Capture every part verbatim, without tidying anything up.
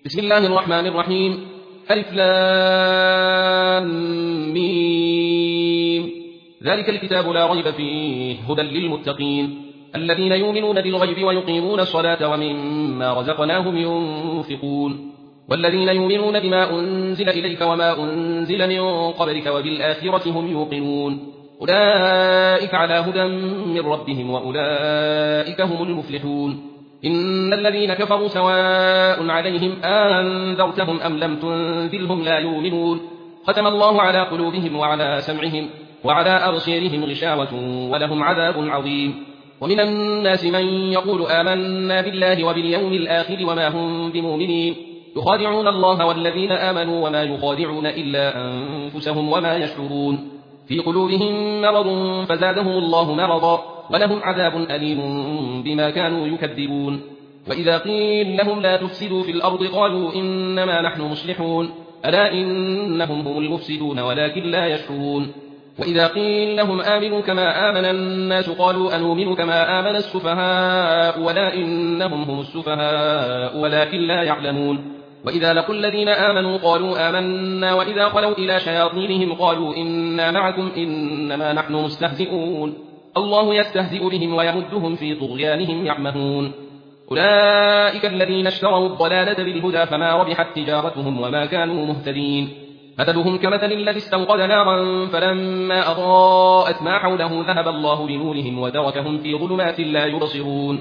بسم الله الرحمن الرحيم. ألف لام ميم. ذلك الكتاب لا ريب فيه هدى للمتقين الذين يؤمنون بالغيب ويقيمون الصلاة ومما رزقناهم ينفقون والذين يؤمنون بما أنزل إليك وما أنزل من قبلك وبالآخرة هم يوقنون أولئك على هدى من ربهم وأولئك هم المفلحون. إن الذين كفروا سواء عليهم أنذرتهم أم لم تنذرهم لا يؤمنون ختم الله على قلوبهم وعلى سمعهم وعلى أبصارهم غشاوة ولهم عذاب عظيم. ومن الناس من يقول آمنا بالله وباليوم الآخر وما هم بمؤمنين يخادعون الله والذين آمنوا وما يخادعون إلا أنفسهم وما يشعرون في قلوبهم مرض فزادهم الله مرضا ولهم عذاب أليم بما كانوا يكذبون. وإذا قيل لهم لا تفسدوا في الأرض قالوا إنما نحن مصلحون ألا إنهم هم المفسدون ولكن لا يشعرون. وإذا قيل لهم آمنوا كما آمن الناس قالوا أنؤمن كما آمن السفهاء ولا إنهم هم السفهاء ولكن لا يعلمون. وإذا لقوا الذين آمنوا قالوا آمنا وإذا خلوا إلى شياطينهم قالوا إنا معكم إنما نحن مستهزئون الله يستهزئ بهم ويمدهم في طغيانهم يعمهون. أولئك الذين اشتروا الضلالة بالهدى فما ربحت تجارتهم وما كانوا مهتدين. مثلهم كمثل الذي استوقد نارا فلما أضاءت ما حوله ذهب الله بنورهم وتركهم في ظلمات لا يبصرون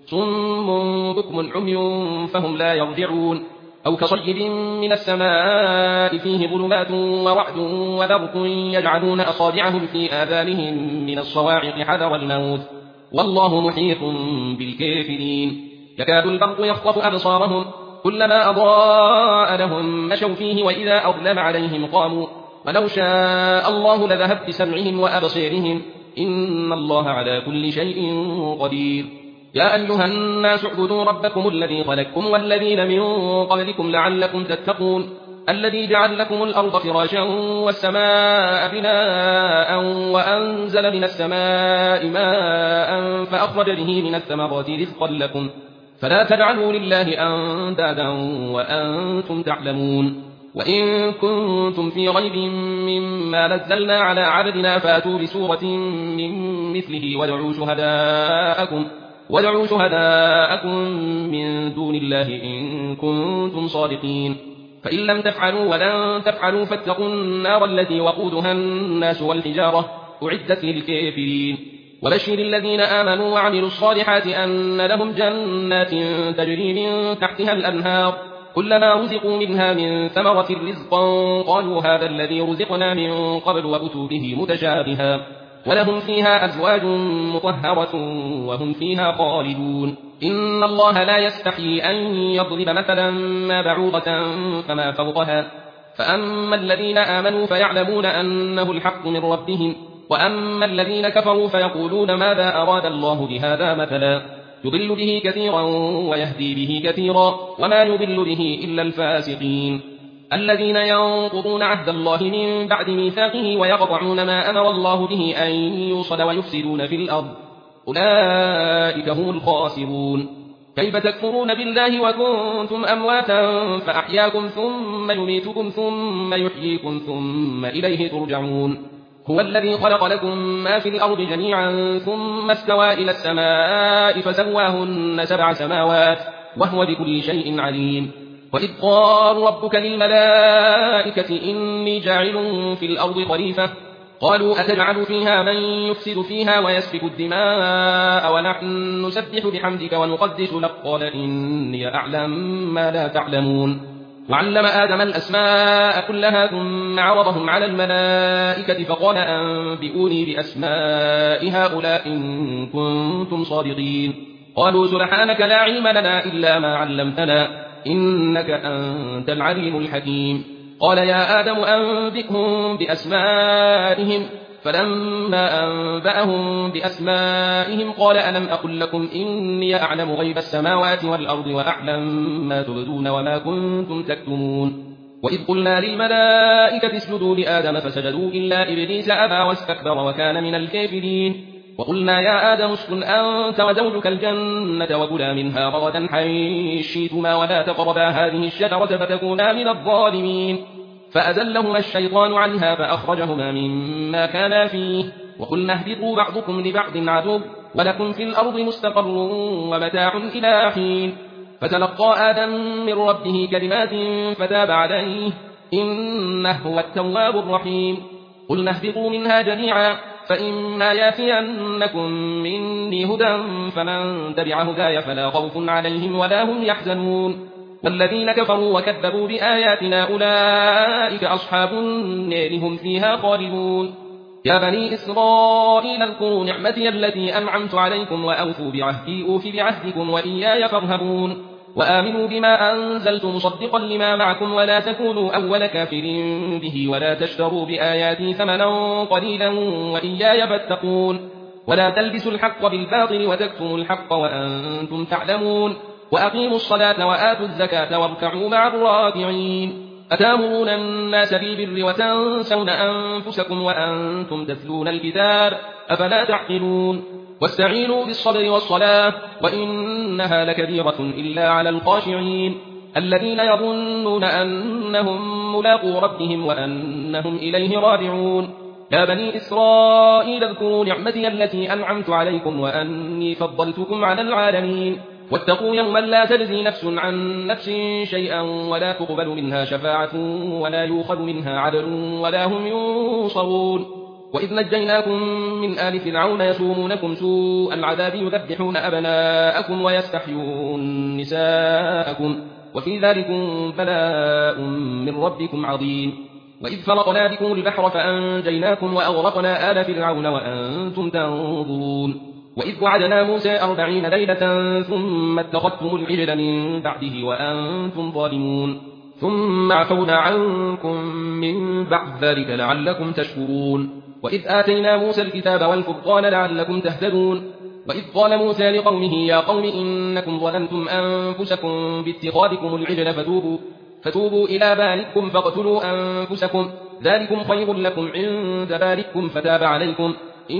صم بكم عمي فهم لا يرجعون. أو كصيب من السماء فيه ظلمات ورعد وبرق يجعلون أصابعهم في آذانهم من الصواعق حذر الموت والله محيط بالكافرين. يكاد البرق يخطف أبصارهم كلما أضاء لهم مشوا فيه وإذا أظلم عليهم قاموا ولو شاء الله لذهب بسمعهم وأبصارهم إن الله على كل شيء قدير. يا أيها الناس اعبدوا ربكم الذي خلقكم والذين من قبلكم لعلكم تتقون الذي جعل لكم الأرض فراشا والسماء بناء وأنزل من السماء ماء فأخرج به من الثمرات رزقا لكم فلا تجعلوا لله أندادا وأنتم تعلمون. وإن كنتم في ريب مما نزلنا على عبدنا فاتوا بسورة من مثله وادعوا شهداءكم وادعوا شهداءكم من دون الله إن كنتم صادقين فإن لم تفعلوا ولن تفعلوا فاتقوا النار التي وقودها الناس والحجارة أعدت للكافرين. وبشر الذين آمنوا وعملوا الصالحات أن لهم جنات تجري من تحتها الأنهار كلما رزقوا منها من ثمرة رزقا قالوا هذا الذي رزقنا من قبل وأتوا به متشابها ولهم فيها أزواج مطهرة وهم فيها خالدون. إن الله لا يستحيي أن يضرب مثلا ما بعوضة فما فوقها فأما الذين آمنوا فيعلمون أنه الحق من ربهم وأما الذين كفروا فيقولون ماذا أراد الله بهذا مثلا يضل به كثيرا ويهدي به كثيرا وما يضل به إلا الفاسقين الذين ينقضون عهد الله من بعد ميثاقه ويقطعون ما أمر الله به أن يوصل ويفسدون في الأرض أولئك هم الخاسرون. كيف تكفرون بالله وكنتم أمواتا فأحياكم ثم يميتكم ثم يحييكم ثم إليه ترجعون. هو الذي خلق لكم ما في الأرض جميعا ثم استوى إلى السماء فسواهن سبع سماوات وهو بكل شيء عليم. وإذ قال ربك للملائكة إني جاعل في الأرض خليفة قالوا أتجعل فيها من يفسد فيها ويسفك الدماء ونحن نسبح بحمدك ونقدس لك قال إني أعلم ما لا تعلمون. وعلم آدم الأسماء كلها ثم عرضهم على الملائكة فقال أنبئوني بأسماء هؤلاء إن كنتم صادقين قالوا سبحانك لا علم لنا إلا ما علمتنا إنك أنت العليم الحكيم. قال يا آدم أنبئهم بأسمائهم فلما أنبأهم بأسمائهم قال ألم أقل لكم إني أعلم غيب السماوات والأرض وأعلم ما تبدون وما كنتم تكتمون. وإذ قلنا للملائكة اسجدوا لآدم فسجدوا إلا إبليس أبى واستكبر وكان من الكافرين وقلنا يا آدم اسكن أنت وزوجك الجنة وكلا منها رغدا حيث شئتما ولا تقربا هذه الشجرة فتكونا من الظالمين فأزلهما الشيطان عنها فأخرجهما مما كانا فيه وقلنا اهبطوا بعضكم لبعض عدو ولكم في الأرض مستقر ومتاع إلى حين فتلقى آدم من ربه كلمات فتاب عليه إنه هو التواب الرحيم قلنا اهبطوا منها جميعا فإما ياتينكم مني هدى فمن تبع هداي فلا خوف عليهم ولا هم يحزنون والذين كفروا وكذبوا بآياتنا أولئك أصحاب النار هم فيها خالدون يا بني إسرائيل اذكروا نعمتي التي أنعمت عليكم وأوفوا بعهدي أوف بعهدكم وإياي فارهبون وآمنوا بما أنزلت مصدقا لما معكم ولا تكونوا أول كافر به ولا تشتروا بآياتي ثمنا قليلا وإياي فاتقون ولا تلبسوا الحق بالباطل وتكتموا الحق وأنتم تعلمون وأقيموا الصلاة وآتوا الزكاة واركعوا مع الراكعين أتامرون الناس بالبر وتنسون أنفسكم وأنتم تتلون الكتاب أفلا تعقلون واستعينوا بالصبر والصلاة وإنها لكبيرة إلا على الخاشعين الذين يظنون أنهم ملاقو ربهم وأنهم إليه راجعون يا بني إسرائيل اذكروا نعمتي التي أنعمت عليكم وأني فضلتكم على العالمين واتقوا يوما لا تجزي نفس عن نفس شيئا ولا تقبل منها شفاعة ولا يؤخذ منها عدل ولا هم ينصرون وإذ نجيناكم من آل فرعون يسومونكم سوء العذاب يذبحون أبناءكم ويستحيون نساءكم وفي ذلكم بلاء من ربكم عظيم وإذ فرقنا بكم البحر فأنجيناكم وأغرقنا آل فرعون وأنتم تنظرون وإذ وعدنا موسى أربعين ليلة ثم اتخذتم العجل من بعده وأنتم ظالمون ثم عفونا عنكم من بعد ذلك لعلكم تشكرون وإذ آتينا موسى الكتاب والفرقان لعلكم تهتدون وإذ قال موسى لقومه يا قوم إنكم ظلمتم أنفسكم باتخاذكم العجل فتوبوا, فتوبوا إلى بارئكم فاقتلوا أنفسكم ذلكم خير لكم عند بارئكم فتاب عليكم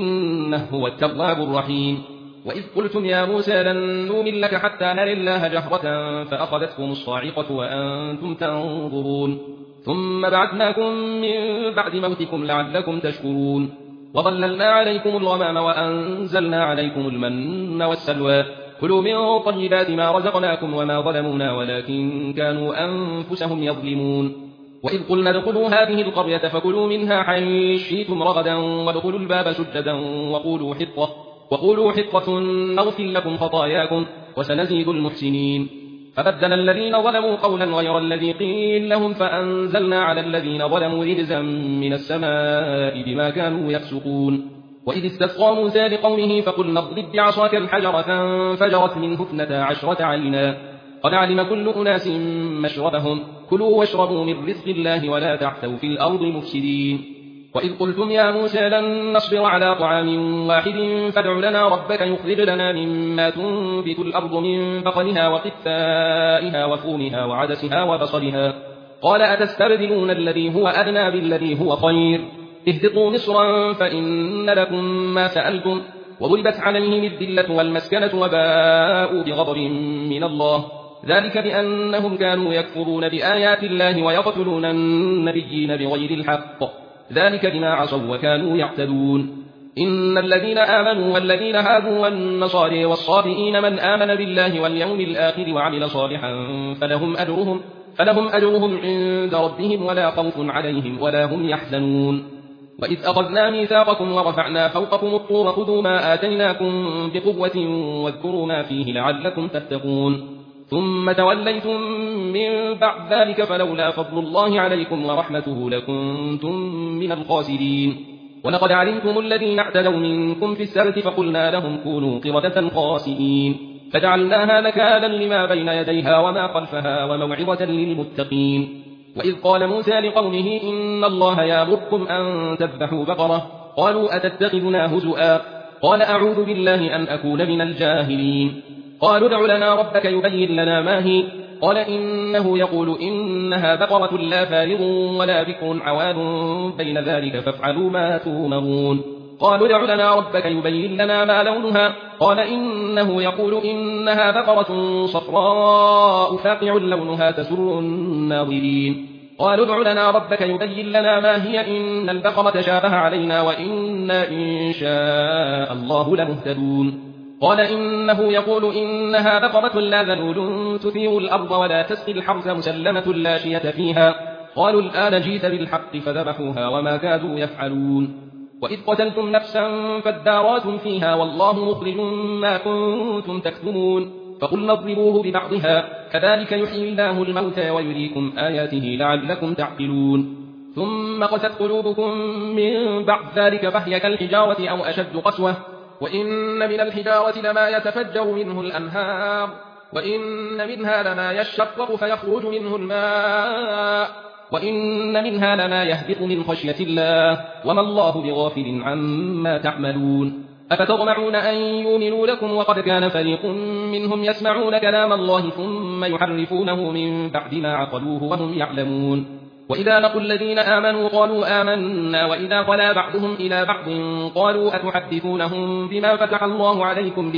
إنه هو التواب الرحيم وإذ قلتم يا موسى لن نؤمن لك حتى نرى الله جهرة فأخذتكم الصاعقة وأنتم تنظرون ثم بعثناكم من بعد موتكم لعلكم تشكرون وظللنا عليكم الغمام وأنزلنا عليكم المن والسلوى كلوا من طيبات ما رزقناكم وما ظلمونا ولكن كانوا أنفسهم يظلمون وإذ قلنا ادخلوا هذه القرية فكلوا منها حيث شئتم رغدا وادخلوا الباب سجدا وقولوا حطة وقولوا حطة نغفر لكم خطاياكم وسنزيد المحسنين فبدل الذين ظلموا قولا غير الذي قيل لهم فأنزلنا على الذين ظلموا رجزا من السماء بما كانوا يفسقون وإذ استسقى موسى لقومه فقلنا اضرب بعصاك الحجر فانفجرت منه اثنتا عشرة عينا قد علم كل أناس مشربهم كلوا واشربوا من رزق الله ولا تعثوا في الأرض مفسدين وإذ قلتم يا موسى لن نصبر على طعام واحد فادع لنا ربك يخرج لنا مما تنبت الأرض من بقلها وقثائها وفومها وعدسها وبصلها قال أتستبدلون الذي هو أدنى بالذي هو خير اهبطوا مصرا فإن لكم ما سألتم وضربت عليهم الذلة والمسكنة وباءوا بغضب من الله ذلك بأنهم كانوا يكفرون بآيات الله ويقتلون النبيين بغير الحق ذلك بما عصوا وكانوا يعتدون إن الذين آمنوا والذين هادوا والنصارى والصابئين من آمن بالله واليوم الآخر وعمل صالحا فلهم أجرهم, فلهم أجرهم عند ربهم ولا خوف عليهم ولا هم يحزنون وإذ أخذنا ميثاقكم ورفعنا فوقكم الطور خذوا ما آتيناكم بقوة واذكروا ما فيه لعلكم تتقون ثم توليتم من بعد ذلك فلولا فضل الله عليكم ورحمته لكنتم من الخاسرين ولقد علمتم الذين اعتدوا منكم في السبت فقلنا لهم كونوا قردة خاسئين فجعلناها نكالا لما بين يديها وما خلفها وموعظة للمتقين وإذ قال موسى لقومه إن الله يأمركم أن تذبحوا بقرة قالوا أتتخذنا هزؤا قال أعوذ بالله أن أكون من الجاهلين قالوا ادع لنا ربك يبين لنا ما هي قال إنه يقول إنها بقرة لا فارغ ولا بكر عوان بين ذلك فافعلوا ما تؤمرون قالوا ادع لنا ربك يبين لنا ما لونها قال إنه يقول إنها بقرة صفراء فاقع لونها تسر الناظرين قالوا ادع لنا ربك يبين لنا ما هي إن البقرة تشابه علينا وإنا إن شاء الله لمهتدون قال إنه يقول إنها بقرة لا ذلول تثير الأرض ولا تسقي الحرث مسلمة لا شية فيها قالوا الآن جئت بالحق فذبحوها وما كادوا يفعلون وإذ قتلتم نفسا فاداراتم فيها والله مخرج ما كنتم تكتمون فقلنا اضربوه ببعضها كذلك يحيي الله الموتى ويريكم آياته لعلكم تعقلون ثم قست قلوبكم من بعد ذلك فهي كالحجارة أو أشد قسوة وإن من الحجارة لما يتفجر منه الأنهار وإن منها لما يشقق فيخرج منه الماء وإن منها لما يهبط من خشية الله وما الله بغافل عما تعملون أفتطمعون أن يؤمنوا لكم وقد كان فريق منهم يسمعون كلام الله ثم يحرفونه من بعد ما عقلوه وهم يعلمون وإذا لقوا الذين آمنوا قالوا آمنا وإذا خلا بعضهم إلى بعض قالوا أتحدثونهم بما فتح الله عليكم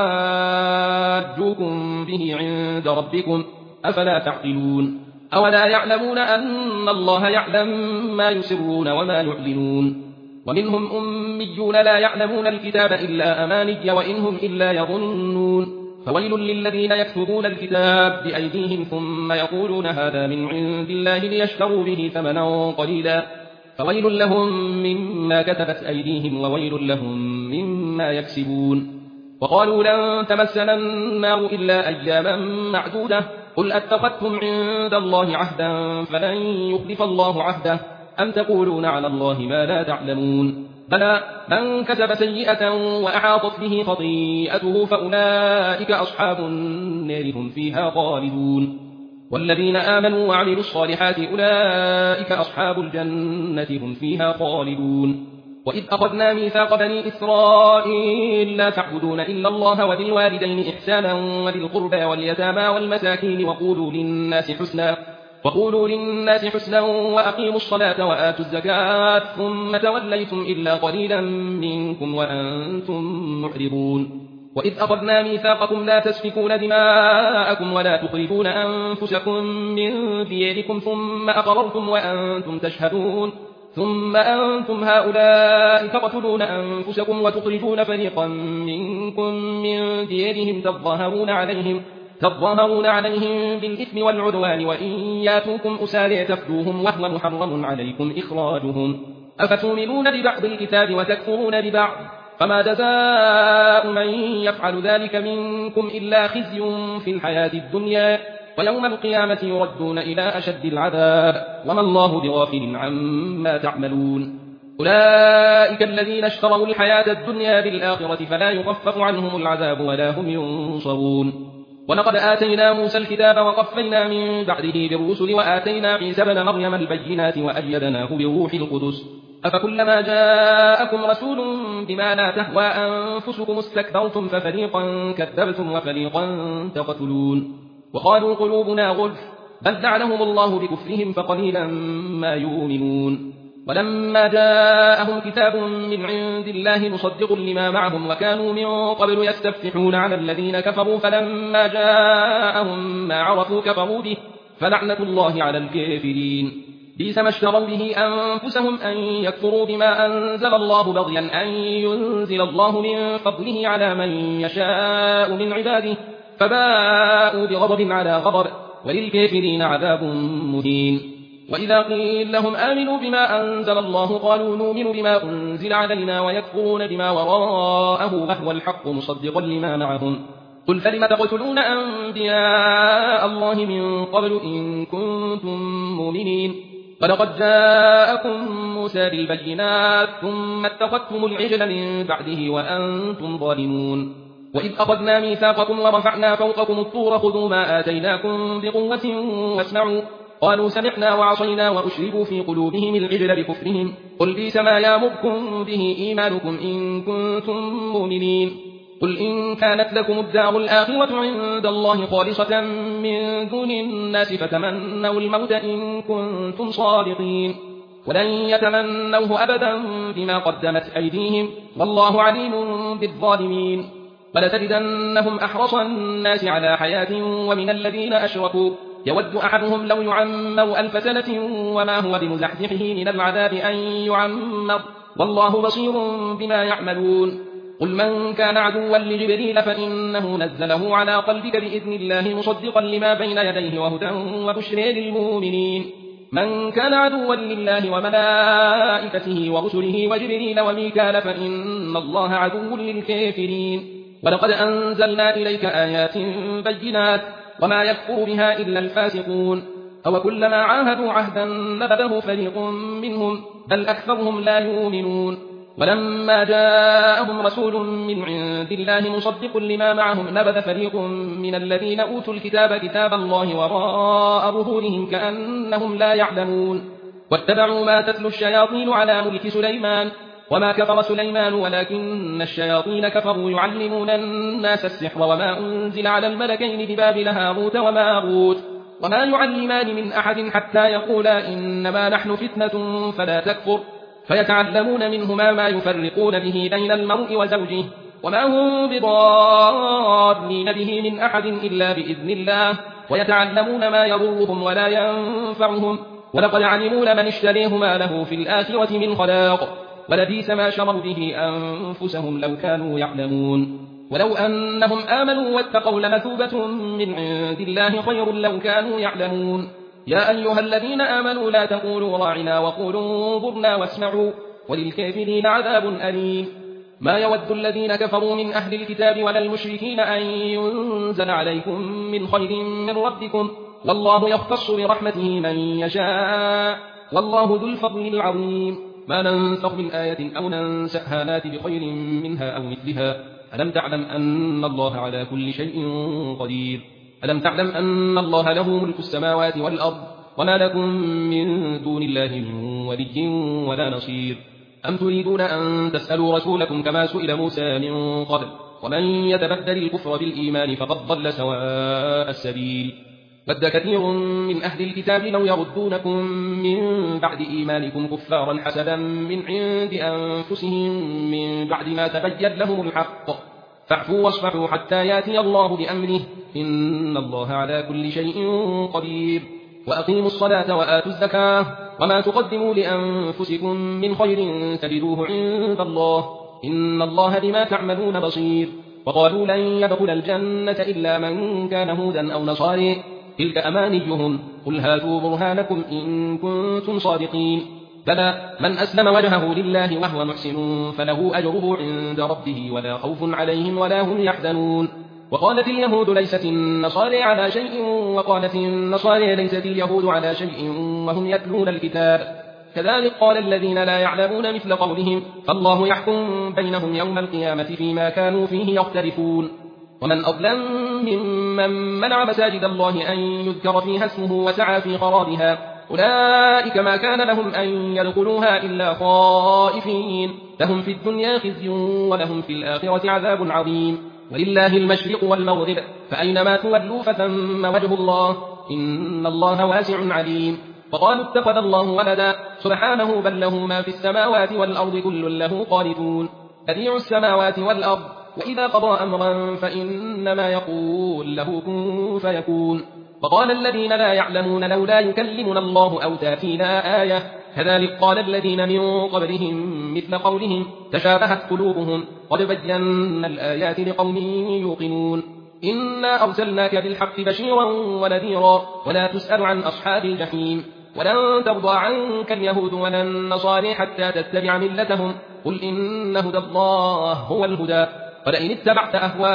ليحاجوكم به عند ربكم أفلا تعقلون أولا يعلمون أن الله يعلم ما يسرون وما يعلنون ومنهم أميون لا يعلمون الكتاب إلا أماني وإنهم إلا يظنون فويل للذين يكتبون الكتاب بأيديهم ثم يقولون هذا من عند الله ليشتروا به ثمنا قليلا فويل لهم مما كتبت أيديهم وويل لهم مما يكسبون وقالوا لن تمسنا النار إلا أياما معدودة قل أتخذتم عند الله عهدا فلن يخلف الله عهده أم تقولون على الله ما لا تعلمون بلى من كسب سيئة وأحاطت به خطيئته فأولئك أصحاب النار هم فيها خالدون والذين آمنوا وعملوا الصالحات أولئك أصحاب الجنة هم فيها خالدون وإذ أخذنا ميثاق بني إسرائيل لا تعبدون إلا الله وبالوالدين إحسانا وذي القربى واليتامى والمساكين وقولوا للناس حسنا وقولوا للناس حسنا وأقيموا الصلاة وآتوا الزكاة ثم توليتم إلا قليلا منكم وأنتم معرضون وإذ أخذنا ميثاقكم لا تسفكون دماءكم ولا تخرجون أنفسكم من دياركم ثم أقررتم وأنتم تشهدون ثم أنتم هؤلاء تقتلون أنفسكم وتخرجون فريقا منكم من ديارهم تظاهرون عليهم تظاهرون عليهم بالإثم والعدوان وإن ياتوكم أسارى تفدوهم وهو محرم عليكم إخراجهم أفتؤمنون ببعض الكتاب وتكفرون ببعض فما جزاء من يفعل ذلك منكم إلا خزي في الحياة الدنيا ويوم القيامة يردون إلى أشد العذاب وما الله بغافل عما تعملون أولئك الذين اشتروا الحياة الدنيا بالآخرة فلا يخفف عنهم العذاب ولا هم ينصرون ولقد آتينا موسى الكتاب وقفينا من بعده بالرسل وآتينا عيسى ابن مريم البينات وأيدناه بروح القدس أفكلما جاءكم رسول بما لا تهوى أنفسكم استكبرتم ففريقا كذبتم وفريقا تقتلون وقالوا قلوبنا غلف بل لعنهم الله بكفرهم فقليلا ما يؤمنون ولما جاءهم كتاب من عند الله مصدق لما معهم وكانوا من قبل يستفتحون على الذين كفروا فلما جاءهم ما عرفوا كفروا به فلعنة الله على الكافرين بئس ما اشتروا به أنفسهم أن يكفروا بما أنزل الله بغيا أن ينزل الله من فضله على من يشاء من عباده فباءوا بغضب على غضب وللكافرين عذاب مهين وإذا قيل لهم آمنوا بما أنزل الله قالوا نؤمن بما أنزل علينا ويكفرون بما وراءه وهو الحق مصدقا لما معهم قل فلم تقتلون أنبياء الله من قبل إن كنتم مؤمنين ولقد جاءكم موسى بالبينات ثم اتخذتم العجل من بعده وأنتم ظالمون وإذ أخذنا ميثاقكم ورفعنا فوقكم الطور خذوا ما آتيناكم بقوة واسمعوا قالوا سمعنا وعصينا وأشربوا في قلوبهم العجل بكفرهم قل بئس ما يأمركم به إيمانكم إن كنتم مؤمنين قل إن كانت لكم الدار الآخرة عند الله خالصة من دون الناس فتمنوا الموت إن كنتم صادقين ولن يتمنوه أبدا بما قدمت أيديهم والله عليم بالظالمين. ولتجدنهم أحرص الناس على حياة ومن الذين أشركوا يود أحدهم لو يعمر ألف سنة وما هو بمزحزحه من العذاب أن يعمر والله بصير بما يعملون. قل من كان عدوا لجبريل فإنه نزله على قلبك بإذن الله مصدقا لما بين يديه وهدى وبشر للمؤمنين. من كان عدوا لله وملائكته ورسله وجبريل وميكال فإن الله عدو للكافرين. ولقد أنزلنا إليك آيات بينات وما يكفر بها إلا الفاسقون. أو كلما عاهدوا عهدا نبذه فريق منهم بل أكثرهم لا يؤمنون. ولما جاءهم رسول من عند الله مصدق لما معهم نبذ فريق من الذين أوتوا الكتاب كتاب الله وراء ظهورهم كأنهم لا يعلمون. واتبعوا ما تتلو الشياطين على ملك سليمان وما كفر سليمان ولكن الشياطين كفروا يعلمون الناس السحر وما أنزل على الملكين ببابل هاروت وماروت وما يعلمان من أحد حتى يقولا إنما نحن فتنة فلا تكفر فيتعلمون منهما ما يفرقون به بين المرء وزوجه وما هم بضارين به من أحد إلا بإذن الله ويتعلمون ما يضرهم ولا ينفعهم ولقد علموا لمن اشتريه ما له في الآخرة من خلاق ولبئس ما شروا به أنفسهم لو كانوا يعلمون. ولو أنهم آمنوا واتقوا لمثوبة من عند الله خير لو كانوا يعلمون. يا أيها الذين آمنوا لا تقولوا راعنا وقولوا انظرنا واسمعوا وللكافرين عذاب أليم. ما يود الذين كفروا من أهل الكتاب ولا المشركين أن ينزل عليكم من خير من ربكم والله يختص برحمته من يشاء والله ذو الفضل العظيم. ما ننسخ من آية أو ننسأها نات بخير منها أو مثلها. ألم تعلم أن الله على كل شيء قدير. ألم تعلم أن الله له ملك السماوات والأرض وما لكم من دون الله من ولي ولا نصير. أم تريدون أن تسألوا رسولكم كما سئل موسى من قبل ومن يتبدل الكفر بالإيمان فقد ضل سواء السبيل. ود كثير من أهل الكتاب لو يردونكم من بعد إيمانكم كفارا حسدا من عند أنفسهم من بعد ما تبين لهم الحق فاعفوا واصفحوا حتى ياتي الله بأمره إن الله على كل شيء قدير. وأقيموا الصلاة وآتوا الزكاة وما تقدموا لأنفسكم من خير تجدوه عند الله إن الله بما تعملون بصير. وقالوا لن يدخل الجنة إلا من كان هودا أو نصارى تلك أمانيهم قل هاتوا برهانكم إن كنتم صادقين. بلى من أسلم وجهه لله وهو محسن فله أجره عند ربه ولا خوف عليهم ولا هم يحزنون. وقالت اليهود ليست النصارى على شيء وقالت النصارى ليست اليهود على شيء وهم يتلون الكتاب كذلك قال الذين لا يعلمون مثل قولهم فالله يحكم بينهم يوم القيامة فيما كانوا فيه يختلفون. ومن أظلم ممن منع مساجد الله أن يذكر فيها اسمه وسعى في خرابها أولئك ما كان لهم أن يدخلوها إلا خائفين لهم في الدنيا خزي ولهم في الآخرة عذاب عظيم. ولله المشرق والمغرب فأينما تولوا فثم وجه الله إن الله واسع عليم. وقالوا اتخذ الله ولدا سبحانه بل له ما في السماوات والأرض كل له قانتون بديع السماوات والأرض وإذا قضى أمرا فإنما يقول له كن فيكون. وقال الذين لا يعلمون لولا يكلمنا الله أو تأتينا آية كذلك قال الذين من قبلهم مثل قولهم تشابهت قلوبهم قد بينا الآيات لقوم يوقنون. إنا أرسلناك بالحق بشيرا ونذيرا ولا تسأل عن أصحاب الجحيم. ولن ترضى عنك اليهود ولا النصارى حتى تتبع ملتهم قل إن هدى الله هو الهدى ولئن اتبعت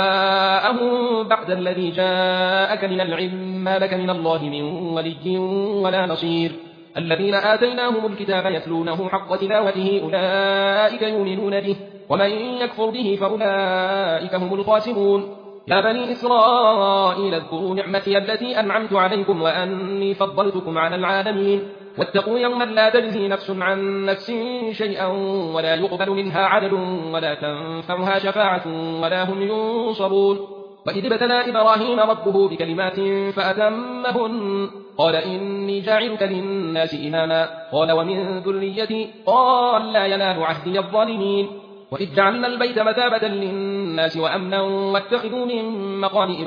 أهواءهم بعد الذي جاءك من العلم ما لك من الله من ولي ولا نصير. الذين آتيناهم الكتاب يتلونه حق تلاوته أولئك يؤمنون به ومن يكفر به فأولئك هم الخاسرون. يا بني إسرائيل اذكروا نعمتي التي أنعمت عليكم وأني فضلتكم على العالمين واتقوا يوما لا تجزي نفس عن نفس شيئا ولا يقبل منها عدل ولا تنفعها شفاعة ولا هم ينصرون. وإذ ابتلى إبراهيم ربه بكلمات فأتمهن قال إني جاعلك للناس إماما قال ومن ذريتي قال لا ينال عهدي الظالمين وإذ جعلنا البيت مثابة للناس وأمنا واتخذوا من مقام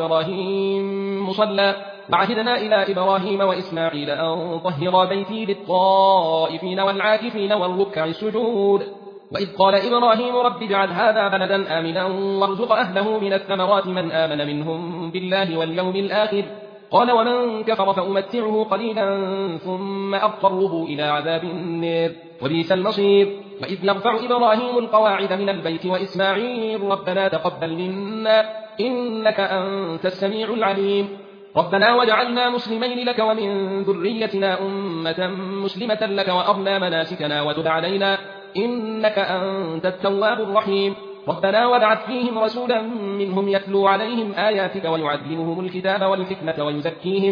إبراهيم مصلى وعهدنا إلى إبراهيم وإسماعيل أن طهرا بيتي للطائفين والعاكفين والركع السجود وإذ قال إبراهيم رب اجعل هذا بلدا آمنا وارزق أهله من الثمرات من آمن منهم بالله واليوم الآخر قال ومن كفر فأمتعه قليلا ثم أضطره إلى عذاب النار وبئس المصير وإذ يرفع إبراهيم القواعد من البيت وإسماعيل ربنا تقبل منا إنك أنت السميع العليم ربنا وجعلنا مسلمين لك ومن ذريتنا أمة مسلمة لك وأرنا مناسكنا وتب علينا إنك أنت التواب الرحيم ربنا وابعث فيهم رسولا منهم يتلو عليهم آياتك ويعلمهم الكتاب والحكمة ويزكيهم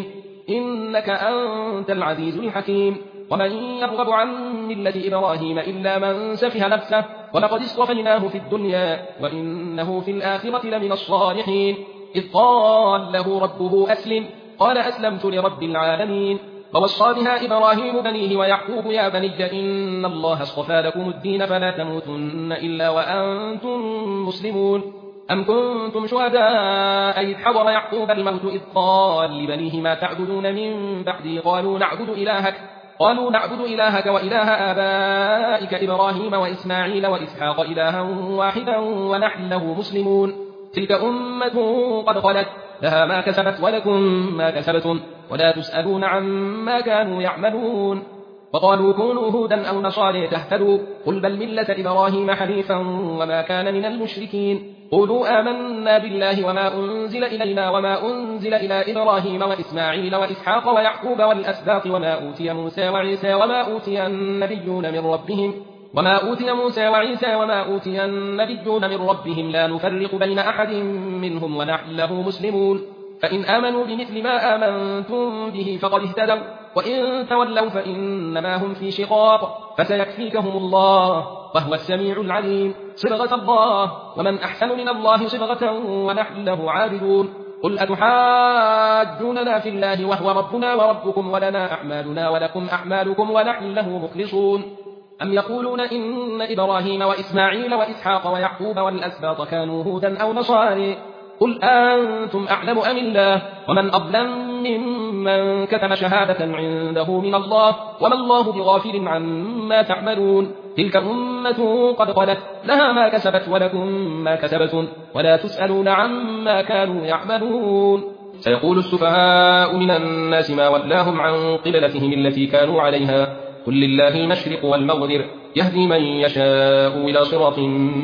إنك أنت العزيز الحكيم ومن يرغب عن ملة إبراهيم إلا من سفه نفسه ولقد اصطفيناه في الدنيا وإنه في الآخرة لمن الصالحين إذ قال له ربه أسلم قال أسلمت لرب العالمين ووصى بها إبراهيم بنيه ويعقوب يا بني إن الله اصطفى لكم الدين فلا تموتن إلا وأنتم مسلمون أم كنتم شهداء إذ حضر يعقوب الموت إذ قال لبنيه ما تعبدون من بعدي قالوا نعبد إلهك قالوا نعبد إلهك وإله آبائك إبراهيم وإسماعيل وإسحاق إلها واحدا ونحن له مسلمون تلك أمة قد خلت لها ما كسبت ولكم ما كسبتم ولا تسألون عما كانوا يعملون وقالوا كونوا هودا أو نصارى تهتدوا قل بل ملة إبراهيم حنيفا وما كان من المشركين قولوا آمنا بالله وما أنزل إلينا وما أنزل إلى إبراهيم وإسماعيل وإسحاق ويعقوب والأسباط وما أوتي موسى وعيسى وما أوتي النبيون من ربهم وما أوتي موسى وعيسى وما أوتي النبيون من ربهم لا نفرق بين أحد منهم ونحن له مسلمون فإن آمنوا بمثل ما آمنتم به فقد اهتدوا وإن تولوا فإنما هم في شقاق فسيكفيكهم الله وهو السميع العليم صبغة الله ومن أحسن من الله صبغة ونحن له عابدون قل أتحاجوننا في الله وهو ربنا وربكم ولنا أعمالنا ولكم أعمالكم ونحن له مخلصون أم يقولون إن إبراهيم وإسماعيل وإسحاق ويعقوب والأسباط كانوا هودا أو نصارى قل أنتم أعلم أم الله ومن أظلم ممن كتم شهادة عنده من الله وما الله بغافل عما تعملون تلك أمة قد خلت لها ما كسبت ولكم ما كسبتم ولا تسألون عما كانوا يعملون سيقول السفهاء من الناس ما ولاهم عن قبلتهم التي كانوا عليها قل لله المشرق والمغرب يهدي من يشاء إلى صراط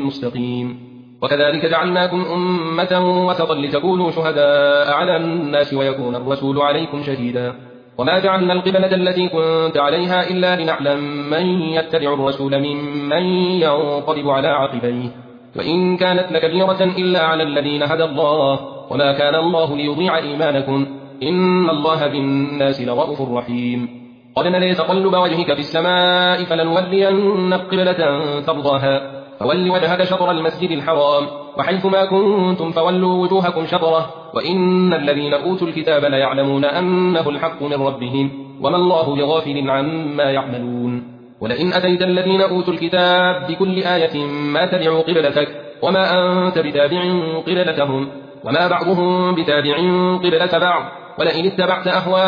مستقيم وكذلك جعلناكم أمة وسطا لتكونوا شهداء على الناس ويكون الرسول عليكم شهيدا وما جعلنا القبلة التي كنت عليها إلا لنعلم من يتبع الرسول ممن ينقلب على عقبيه وإن كانت لكبيرة إلا على الذين هدى الله وما كان الله ليضيع إيمانكم إن الله بالناس لرؤوف رحيم قد نري تقلب وجهك في السماء فلنولينك قبلة ترضاها فول وجهك شطر المسجد الحرام وحيث ما كنتم فولوا وجوهكم شطره وإن الذين أوتوا الكتاب ليعلمون أنه الحق من ربهم وما الله بغافل عما يعملون ولئن أتيت الذين أوتوا الكتاب بكل آية ما تبعوا قبلتك وما أنت بتابع قبلتهم وما بعضهم بتابع قبلة بعض ولئن اتبعت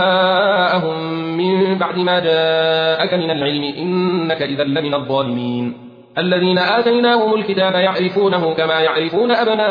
أهواءهم من بعد ما جاءك من العلم إنك إذا لمن الظالمين الذين آتيناهم الكتاب يعرفونه كما يعرفون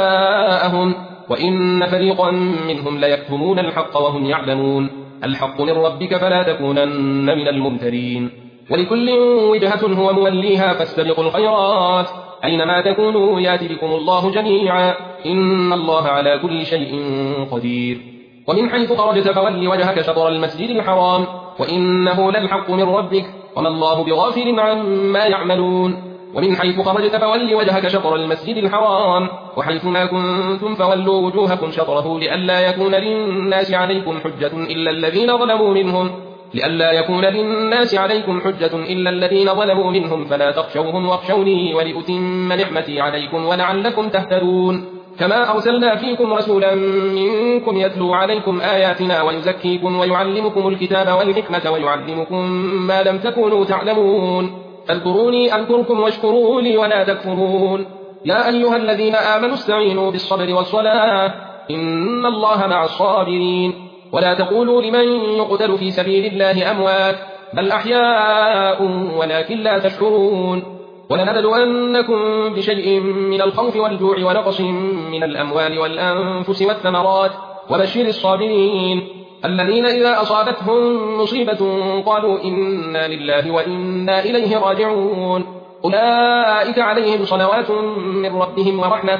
أبناءهم وإن فريقا منهم ليكتمون الحق وهم يعلمون الحق من ربك فلا تكونن من الممترين ولكل وجهة هو موليها فاستبقوا الخيرات أينما تكونوا يأتي بكم الله جميعا إن الله على كل شيء قدير ومن حيث خرجت فول وجهك شطر المسجد الحرام وإنه للحق من ربك وما الله بغافل عما يعملون ومن حيث خرجت فول وجهك شطر المسجد الحرام وحيث ما كنتم فولوا وجوهكم شطره لئلا يكون للناس عليكم حجة إلا الذين ظلموا منهم لئلا يكون للناس عليكم حجة إلا الذين ظلموا منهم فلا تخشوهم واخشوني ولأتم نعمتي عليكم ولعلكم تهتدون كما أرسلنا فيكم رسولا منكم يتلو عليكم آياتنا ويزكيكم ويعلمكم الكتاب والحكمة ويعلمكم ما لم تكونوا تعلمون فاذكروني أذكركم واشكروا لي ولا تكفرون يا أيها الذين آمنوا استعينوا بالصبر والصلاة إن الله مع الصابرين ولا تقولوا لمن يقتل في سبيل الله أموات بل أحياء ولكن لا تشعرون ولنبلونكم بشيء من الخوف والجوع ونقص من الأموال والأنفس والثمرات وبشر الصابرين الذين إذا أصابتهم مصيبة قالوا إنا لله وإنا إليه راجعون أولئك عليهم صلوات من ربهم ورحمة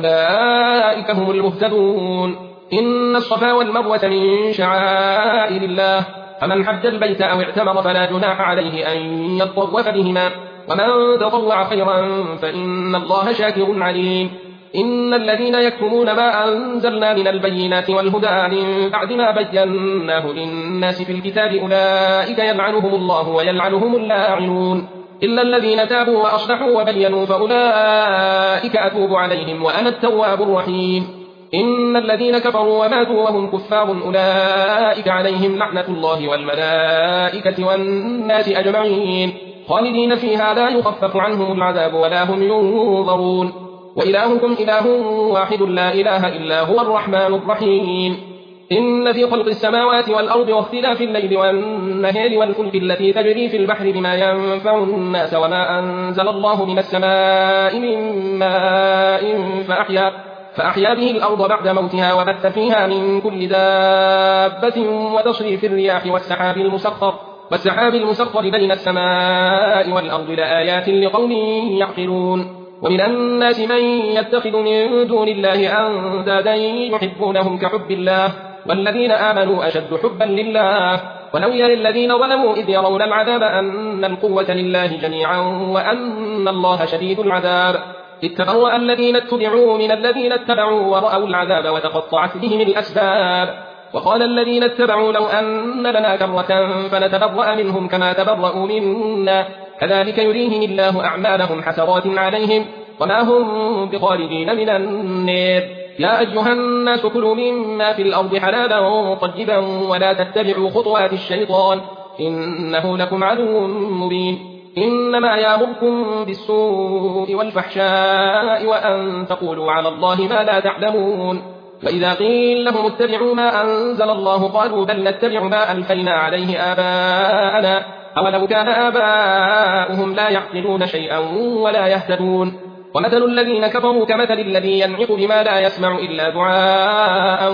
وأولئك هم المهتدون إن الصفا والمروة من شعائر الله فمن حج البيت أو اعتمر فلا جناح عليه أن يطوف بهما ومن تطوع خيرا فإن الله شاكر عليم إن الذين يكتمون ما أنزلنا من البينات والهدى من بعد ما بيناه للناس في الكتاب أولئك يلعنهم الله ويلعنهم اللاعنون إلا الذين تابوا وأصلحوا وبينوا فأولئك أتوب عليهم وأنا التواب الرحيم إن الذين كفروا وماتوا وهم كفار أولئك عليهم لعنة الله والملائكة والناس أجمعين خالدين فيها لا يخفف عنهم العذاب ولا هم ينظرون وإلهكم إله واحد لا إله إلا هو الرحمن الرحيم إن في خلق السماوات والأرض واختلاف الليل والنهار والفلك التي تجري في البحر بما ينفع الناس وما أنزل الله من السماء من ماء فأحيا, فأحيا به الأرض بعد موتها وبث فيها من كل دابة وتصريف الرياح والسحاب المسخر والسحاب المسخر بين السماء والأرض لآيات لقوم يعقلون ومن الناس من يتخذ من دون الله أندادا يحبونهم كحب الله والذين آمنوا أشد حبا لله ولو يرى الذين ظلموا إذ يرون العذاب أن القوة لله جميعا وأن الله شديد العذاب إذ تبرأ الذين اتبعوا من الذين اتبعوا ورأوا العذاب وتقطعت بهم الأسباب وقال الذين اتبعوا لو أن لنا كرة فنتبرأ منهم كما تبرأوا منا كذلك يريهم الله أعمالهم حسرات عليهم وما هم بخارجين من النار يا أيها الناس كلوا مما في الأرض حلالا طيبا ولا تتبعوا خطوات الشيطان إنه لكم عدو مبين إنما يأمركم بالسوء والفحشاء وأن تقولوا على الله ما لا تعلمون وإذا قيل لهم اتبعوا ما أنزل الله قالوا بل نتبع ما ألفينا عليه آباءنا أولو كان آباؤهم لا يعقلون شيئا ولا يهتدون ومثل الذين كفروا كمثل الذي ينعق بما لا يسمع إلا دعاء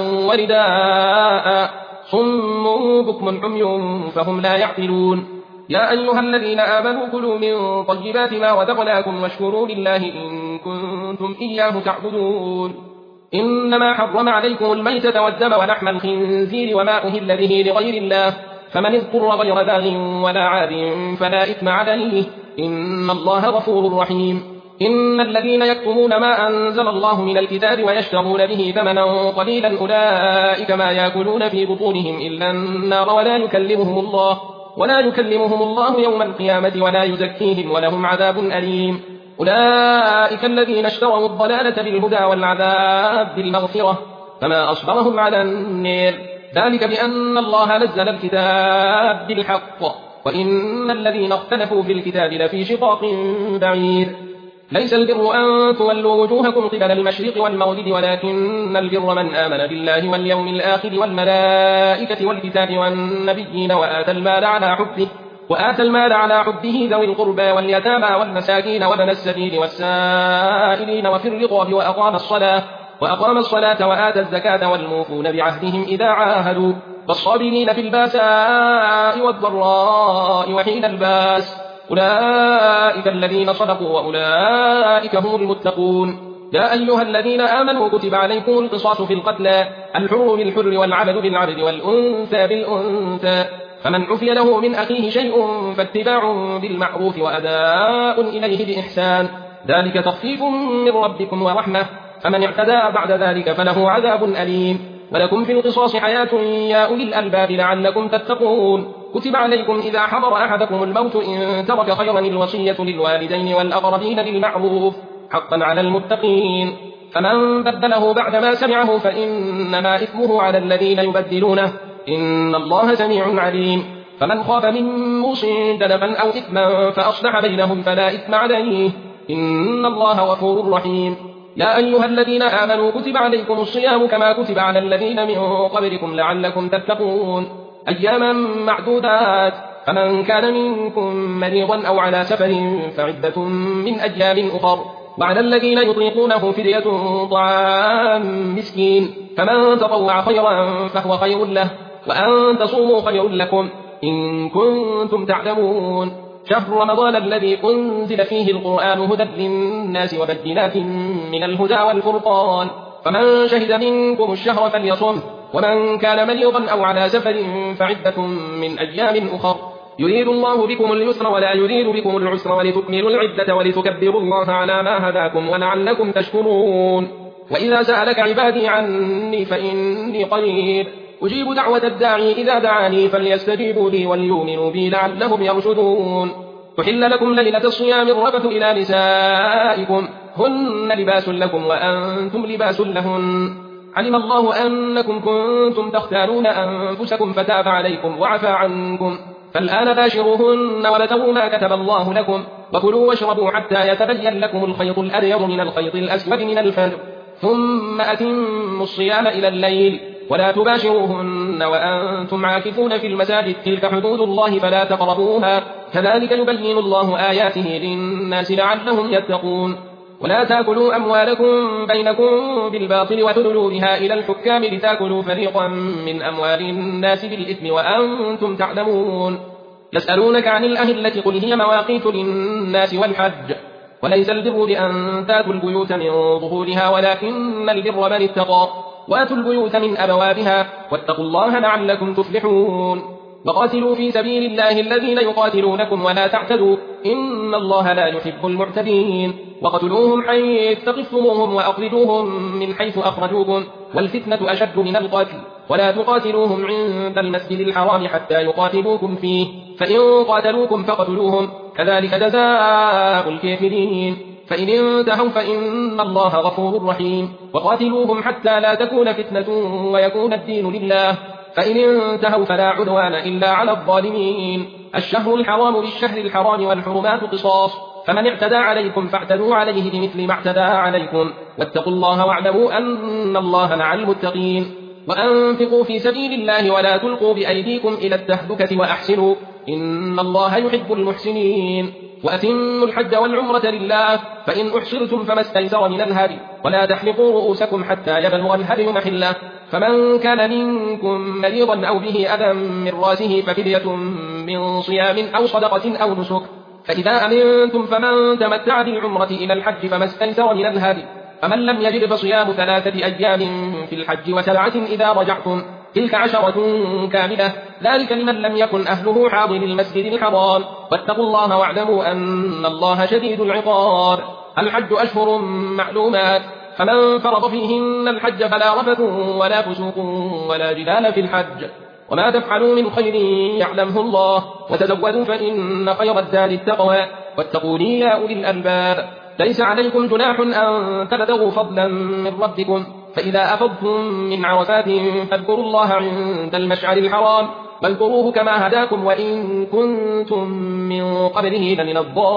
ونداء صم بكم عمي فهم لا يعقلون يا أيها الذين آمنوا كلوا من طيبات ما رزقناكم واشكروا لله إن كنتم إياه تعبدون إنما حرم عليكم الميتة والدم ولحم الخنزير وما أهل به لغير الله فمن اضطر غير باغ ولا عاد فلا إثم عليه إن الله غفور رحيم إن الذين يكتمون ما أنزل الله من الكتاب ويشترون به ثمنا قليلا أولئك ما يأكلون في بطونهم إلا النار ولا يكلمهم الله ولا يكلمهم الله يوم القيامة ولا يزكيهم ولهم عذاب أليم أولئك الذين اشتروا الضلالة بالهدى والعذاب بالمغفرة فما أصبرهم على النار ذلك بأن الله نزل الكتاب بالحق وإن الذين اختلفوا في الكتاب لفي شقاق بعيد ليس البر أن تولوا وجوهكم قبل المشرق والمغرب ولكن البر من آمن بالله واليوم الآخر والملائكة والكتاب والنبيين وآتى المال على حبه وآتى المال على حبه ذوي القربى واليتامى والمساكين وابن السبيل والسائلين وفي الرقاب وأقام الصلاة وأقام الصلاة وآتى الزكاة والموفون بعهدهم إذا عاهدوا والصابرين في الباساء والضراء وحين الباس أولئك الذين صدقوا وأولئك هم المتقون يا أيها الذين آمنوا كتب عليكم القصاص في القتلى الحر بالحر والعبد بالعبد والأنثى بالأنثى فمن عفي له من أخيه شيء فاتباع بالمعروف وأداء إليه بإحسان ذلك تخفيف من ربكم ورحمة فمن اعتدى بعد ذلك فله عذاب أليم ولكم في القصاص حياة يا أولي الألباب لعلكم تتقون كتب عليكم إذا حضر أحدكم الموت إن ترك خيرا الوصية للوالدين والأقربين بالمعروف حقا على المتقين فمن بدله بعدما سمعه فإنما إثمه على الذين يبدلونه إن الله سميع عليم فمن خاف من موص جنفا أو إثما فأصلح بينهم فلا إثم عليه إن الله غفور رحيم يا أيها الذين آمنوا كتب عليكم الصيام كما كتب على الذين من قبلكم لعلكم تتقون أياما معدودات فمن كان منكم مريضا أو على سفر فعدة من أيام أخر وعلى الذين يطيقونه فدية طعام مسكين فمن تطوع خيرا فهو خير له وأن تصوموا خير لكم إن كنتم تعلمون شهر رمضان الذي أنزل فيه القرآن هدى للناس وبينات من الهدى والفرقان فمن شهد منكم الشهر فليصم ومن كان مريضا أو على سفر فعدة من أيام أخر يريد الله بكم اليسر ولا يريد بكم العسر ولتكملوا العدة ولتكبروا الله على ما هداكم ولعلكم تشكرون وإذا سألك عبادي عني فإني قريب أجيب دعوة الداعي إذا دعاني فليستجيبوا لي وليؤمنوا بي لعلهم يرشدون تحل لكم ليلة الصيام الرفث إلى نسائكم هن لباس لكم وأنتم لباس لهن علم الله أنكم كنتم تختارون أنفسكم فتاب عليكم وعفى عنكم فالآن باشروهن وابتغوا ما كتب الله لكم وكلوا واشربوا حتى يتبين لكم الخيط الأبيض من الخيط الأسود من الفجر ثم أتموا الصيام إلى الليل ولا تباشروهن وأنتم عاكفون في المساجد تلك حدود الله فلا تقربوها كذلك يبين الله آياته للناس لعلهم يتقون ولا تأكلوا أموالكم بينكم بالباطل وتدلوا بها إلى الحكام لتأكلوا فريقا من أموال الناس بالإثم وأنتم تعلمون يسألونك عن الأهلة قل هي مواقيت للناس والحج وليس البر بأن تأتوا البيوت من ظهورها ولكن البر من اتقى وأتوا البيوت من أبوابها واتقوا الله لعلكم تفلحون وقاتلوا في سبيل الله الذين يقاتلونكم ولا تعتدوا إن الله لا يحب المعتدين وقتلوهم حيث ثقفتموهم وأخرجوهم من حيث أخرجوكم والفتنة أشد من القتل ولا تقاتلوهم عند المسجد الحرام حتى يقاتلوكم فيه فإن قاتلوكم فقتلوهم كذلك جزاء الكافرين فإن انتهوا فإن الله غفور رحيم وقاتلوهم حتى لا تكون فتنة ويكون الدين لله فإن انتهوا فلا عدوان إلا على الظالمين الشهر الحرام بالشهر الحرام والحرمات قصاص فمن اعتدى عليكم فاعتدوا عليه بمثل ما اعتدى عليكم واتقوا الله واعلموا أن الله مع المتقين وأنفقوا في سبيل الله ولا تلقوا بأيديكم إلى التهلكة وأحسنوا إن الله يحب المحسنين وأتموا الحج والعمرة لله فإن أحصرتم فما استيسر من الهدي ولا تحلقوا رؤوسكم حتى يبلغ الهدي محله فمن كان منكم مريضا أو به أذى من راسه ففدية من صيام أو صدقة أو نسك فإذا أمنتم فمن تمتع بالعمرة إلى الحج فما استيسر من الهدي فمن لم يجد فصيام ثلاثة أيام في الحج وسبعة إذا رجعتم تلك عشرة كاملة ذلك لمن لم يكن أهله حاضر المسجد الحرام واتقوا الله واعلموا أن الله شديد العقاب الحج أشهر معلومات فمن فرض فيهن الحج فلا رفث ولا فسوق ولا جدال في الحج وما تفعلوا من خير يعلمه الله وتزودوا فإن خير الزاد التقوى واتقوني يا أولي الألباب ليس عليكم جناح أن تبتغوا فضلا من ربكم فإذا أفضتم من عرفات فاذكروا الله عند المشعر الحرام واذكروه كما هداكم وإن كنتم من قبله لمن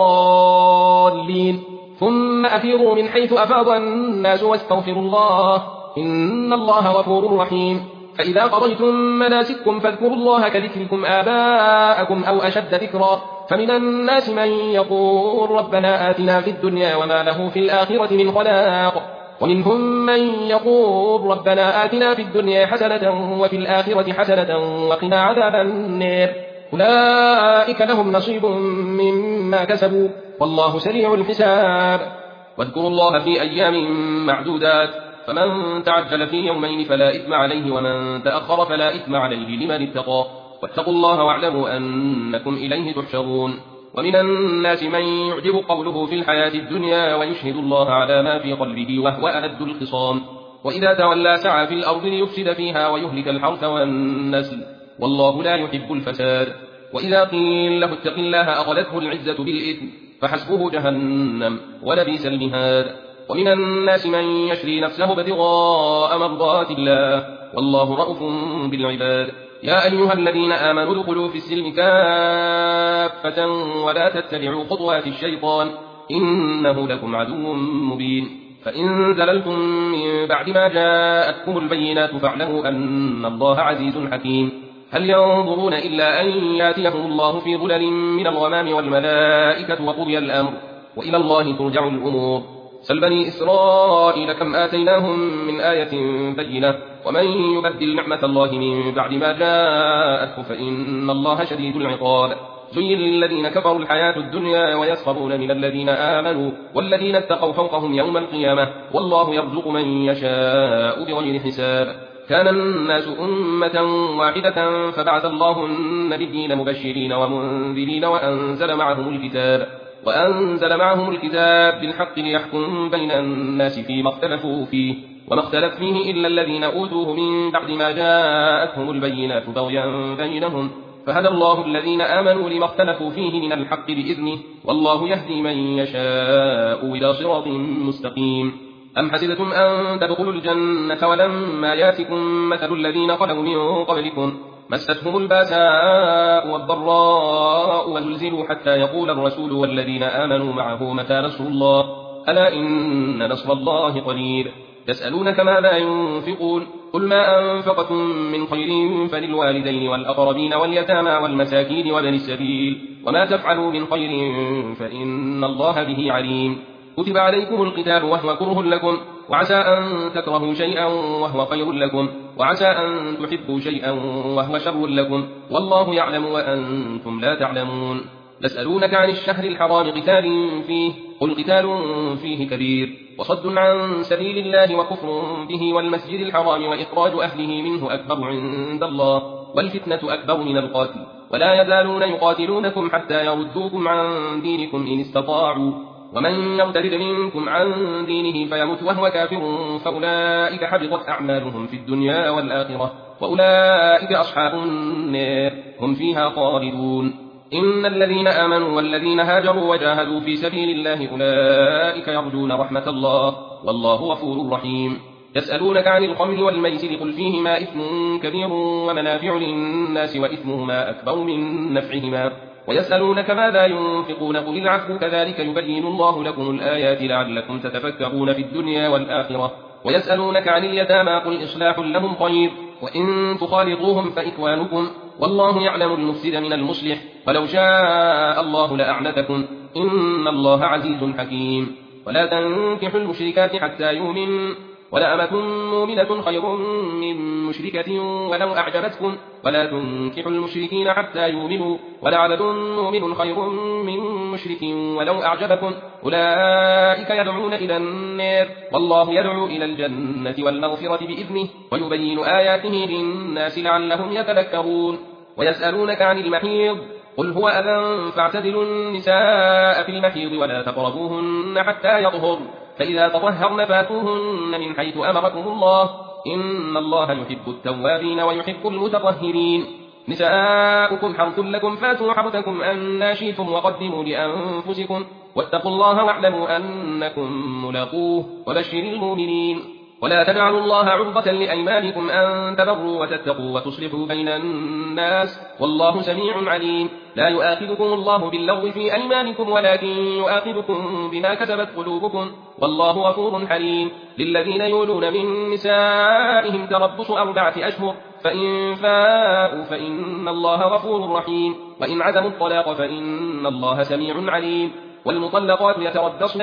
الضالين ثم أفيضوا من حيث أفاض الناس واستغفروا الله إن الله غفور رحيم فإذا قضيتم مناسككم فاذكروا الله كذكركم آباءكم أو أشد ذكرا فمن الناس من يقول ربنا آتنا في الدنيا وما له في الآخرة من خلاق ومنهم من يقول ربنا آتنا في الدنيا حسنة وفي الآخرة حسنة وقنا عذاب النار أولئك لهم نصيب مما كسبوا والله سريع الحساب واذكروا الله في أيام معدودات فمن تعجل في يومين فلا إثم عليه ومن تأخر فلا إثم عليه لمن اتقى واتقوا الله واعلموا أنكم إليه تحشرون ومن الناس من يعجب قوله في الحياة الدنيا ويشهد الله على ما في قلبه وهو ألد الخصام وإذا تولى سعى في الأرض ليفسد فيها ويهلك الحرث والنسل والله لا يحب الفساد وإذا قيل له اتق الله أخذته العزة بالإثم فحسبه جهنم ولبئس المهاد ومن الناس من يشري نفسه ابتغاء مرضات الله والله رؤوف بالعباد. يا أيها الذين آمنوا ادخلوا في السلم كافة ولا تتبعوا خطوات الشيطان إنه لكم عدو مبين. فإن زللتم من بعد ما جاءتكم البينات فاعلموا أن الله عزيز حكيم. هل ينظرون إلا أن ياتيهم الله في ظلل من الغمام والملائكة وقضي الأمر وإلى الله ترجع الأمور. سل بني إسرائيل كم آتيناهم من آية بينة ومن يبدل نعمة الله من بعد ما جاءته فإن الله شديد العقاب. زين للذين كفروا الحياة الدنيا ويسخرون من الذين آمنوا والذين اتقوا فوقهم يوم القيامة والله يرزق من يشاء بغير حساب. كان الناس أمة واحدة فبعث الله النبيين مبشرين ومنذرين وأنزل معهم الكتاب وأنزل معهم الكتاب بالحق ليحكم بين الناس فيما اختلفوا فيه وما اختلف فيه إلا الذين أوتوه من بعد ما جاءتهم البينات بغيا بينهم فهدى الله الذين آمنوا لما اختلفوا فيه من الحق بإذنه والله يهدي من يشاء إلى صراط مستقيم. أم حسبتم أن تدخلوا الجنة ولما ياتكم مثل الذين خلوا من قبلكم مستهم الباساء والضراء وزلزلوا حتى يقول الرسول والذين آمنوا معه متى نصر الله ألا إن نصر الله قريب. يسألونك ماذا ينفقون قل ما أنفقتم من خير فللوالدين والأقربين واليتامى والمساكين وابن السبيل وما تفعلوا من خير فإن الله به عليم. كتب عليكم القتال وهو كره لكم وعسى أن تكرهوا شيئا وهو خير لكم وعسى أن تحبوا شيئا وهو شر لكم والله يعلم وأنتم لا تعلمون. يسألونك عن الشهر الحرام قتال فيه قل قتال فيه كبير وصد عن سبيل الله وكفر به والمسجد الحرام وإخراج أهله منه أكبر عند الله والفتنة أكبر من القاتل ولا يزالون يقاتلونكم حتى يردوكم عن دينكم إن استطاعوا ومن يرتد منكم عن دينه فيمت وهو كافر فأولئك حبطت أعمالهم في الدنيا والآخرة وأولئك أصحاب النار هم فيها خالدون. إن الذين آمنوا والذين هاجروا وجاهدوا في سبيل الله أولئك يرجون رحمة الله والله غفور رحيم. يسألونك عن الخمر والميسر قل فيهما إثم كبير ومنافع للناس وإثمهما أكبر من نفعهما ويسألونك ماذا ينفقون قل العفو كذلك يبين الله لكم الآيات لعلكم تتفكرون في الدنيا والآخرة. ويسألونك عن اليتامى قل إصلاح لهم خير وإن تخالطوهم فإخوانكم والله يعلم المفسد من المصلح ولو شاء الله لأعنتكم إن الله عزيز حكيم. ولا تنكحوا المشركات حتى يؤمنوا ولأمة مؤمنة خير من مشركة ولو أعجبتكم ولا تنكحوا المشركين حتى يؤمنوا ولعبد مؤمن خير من مشرك ولو أعجبكم أولئك يدعون إلى النار والله يدعو إلى الجنة والمغفرة بإذنه ويبين آياته للناس لعلهم يتذكرون. ويسألونك عن المحيض قل هو أذى فاعتزلوا النساء في المحيض ولا تقربوهن حتى يطهرن فإذا تطهرن فاتوهن من حيث أمركم الله إن الله يحب التوابين ويحب المتطهرين. نساؤكم حرث لكم فاتوا حرثكم أن شئتم وقدموا لأنفسكم واتقوا الله واعلموا أنكم ملاقوه وبشر المؤمنين. ولا تجعلوا الله عرضة لأيمانكم أن تبروا وتتقوا وتصلحوا بين الناس والله سميع عليم. لا يؤاخذكم الله باللغو في أيمانكم ولكن يؤاخذكم بما كسبت قلوبكم والله غفور حليم. للذين يولون من نسائهم تربص أربعة أشهر فإن فاءوا فإن الله غفور رحيم وإن عزموا الطلاق فإن الله سميع عليم. والمطلقات يتربصن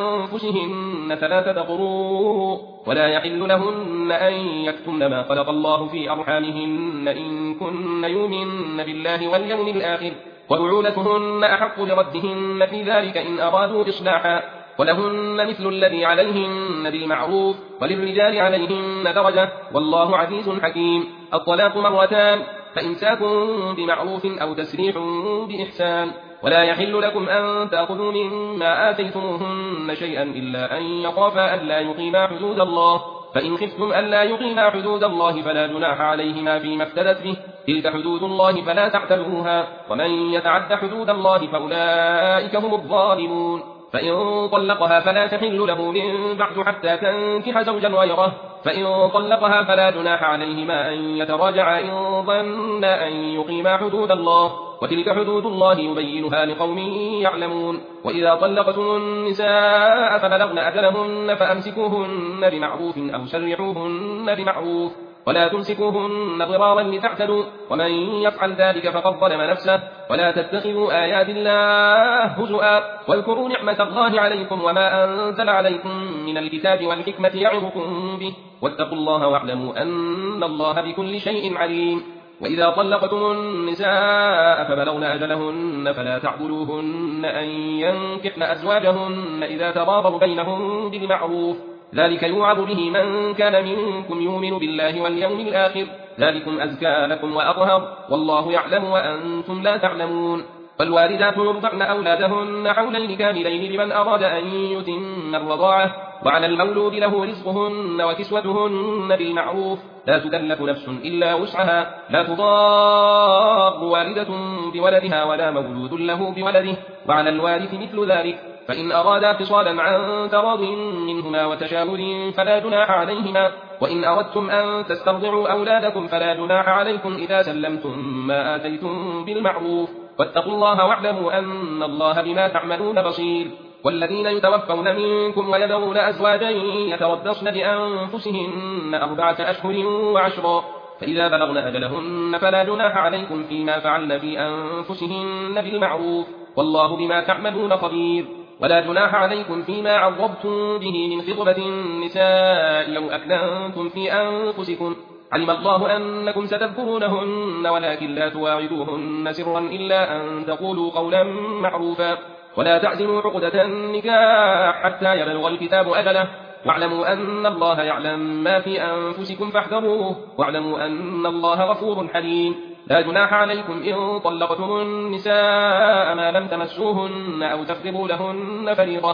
بأنفسهن ثلاثة قروء ولا يحل لهن أن يكتمن ما خلق الله في أرحامهن إن كن يؤمن بالله واليوم الآخر وبعولتهن أحق بردهن في ذلك إن أرادوا إصلاحا ولهن مثل الذي عليهن بالمعروف وللرجال عليهن درجة والله عزيز حكيم. الطلاق مرتان فإمساك بمعروف أو تسريح بإحسان ولا يحل لكم أن تأخذوا مما آتيتموهن شيئا إلا أن يخافا ألا يقيما حدود الله فإن خفتم ألا يقيما حدود الله فلا جناح عليهما فيما افتدت به تلك حدود الله فلا تعتدوها ومن يتعد حدود الله فأولئك هم الظالمون. فإن طلقها فلا تحل له من بعد حتى تنكح زوجا غيره، فإن طلقها فلا جناح عليهما أن يتراجعا إن ظنا أن يقيما حدود الله، وتلك حدود الله يبينها لقوم يعلمون. وإذا طلقتم النساء فبلغن أجلهن فأمسكوهن بمعروف أو سرحوهن بمعروف، ولا تمسكوهن ضرارا لتعتدوا، ومن يفعل ذلك فقد ظلم نفسه. ولا تتخذوا آيات الله هزؤا، واذكروا نعمة الله عليكم وما أنزل عليكم من الكتاب والحكمة يعظكم به، واتقوا الله واعلموا أن الله بكل شيء عليم. وإذا طلقتم النساء فبلغن أجلهن فلا تعضلوهن أن ينكحن أزواجهن إذا تراضوا بينهم بالمعروف، ذلك يوعظ به من كان منكم يؤمن بالله واليوم الآخر، ذلكم أزكى لكم وأطهر، والله يعلم وأنتم لا تعلمون. والوالدات يرضعن أولادهن حولين كاملين لمن أراد أن يتم الرضاعة، وعلى المولود له رزقهن وكسوتهن بالمعروف، لا تكلف نفس إلا وسعها، لا تضار والدة بولدها ولا مولود له بولده، وعلى الوارث مثل ذلك، فإن أرادا فصالا عن تراض منهما وتشاور فلا جناح عليهما. وإن أردتم أن تسترضعوا أولادكم فلا جناح عليكم إذا سلمتم ما آتيتم بالمعروف، واتقوا الله واعلموا أن الله بما تعملون بصير. والذين يتوفون منكم ويذرون أزواجا يتربصن بأنفسهن أربعة أشهر وعشرا، فإذا بلغن أجلهن فلا جناح عليكم فيما فعلن في أنفسهن بالمعروف، والله بما تعملون خبير. ولا جناح عليكم فيما عرضتم به من خطبة النساء أو أكننتم في أنفسكم، علم الله أنكم ستذكرونهن ولكن لا تواعدوهن سرا إلا أن تقولوا قولا معروفا. ولا تعزموا عقدة النكاح حتى يبلغ الكتاب أجله، واعلموا أن الله يعلم ما في أنفسكم فاحذروه، واعلموا أن الله غفور حليم. لا جناح عليكم إن طلقتم النساء ما لم تمسوهن أو تفرضوا لهن فريضة،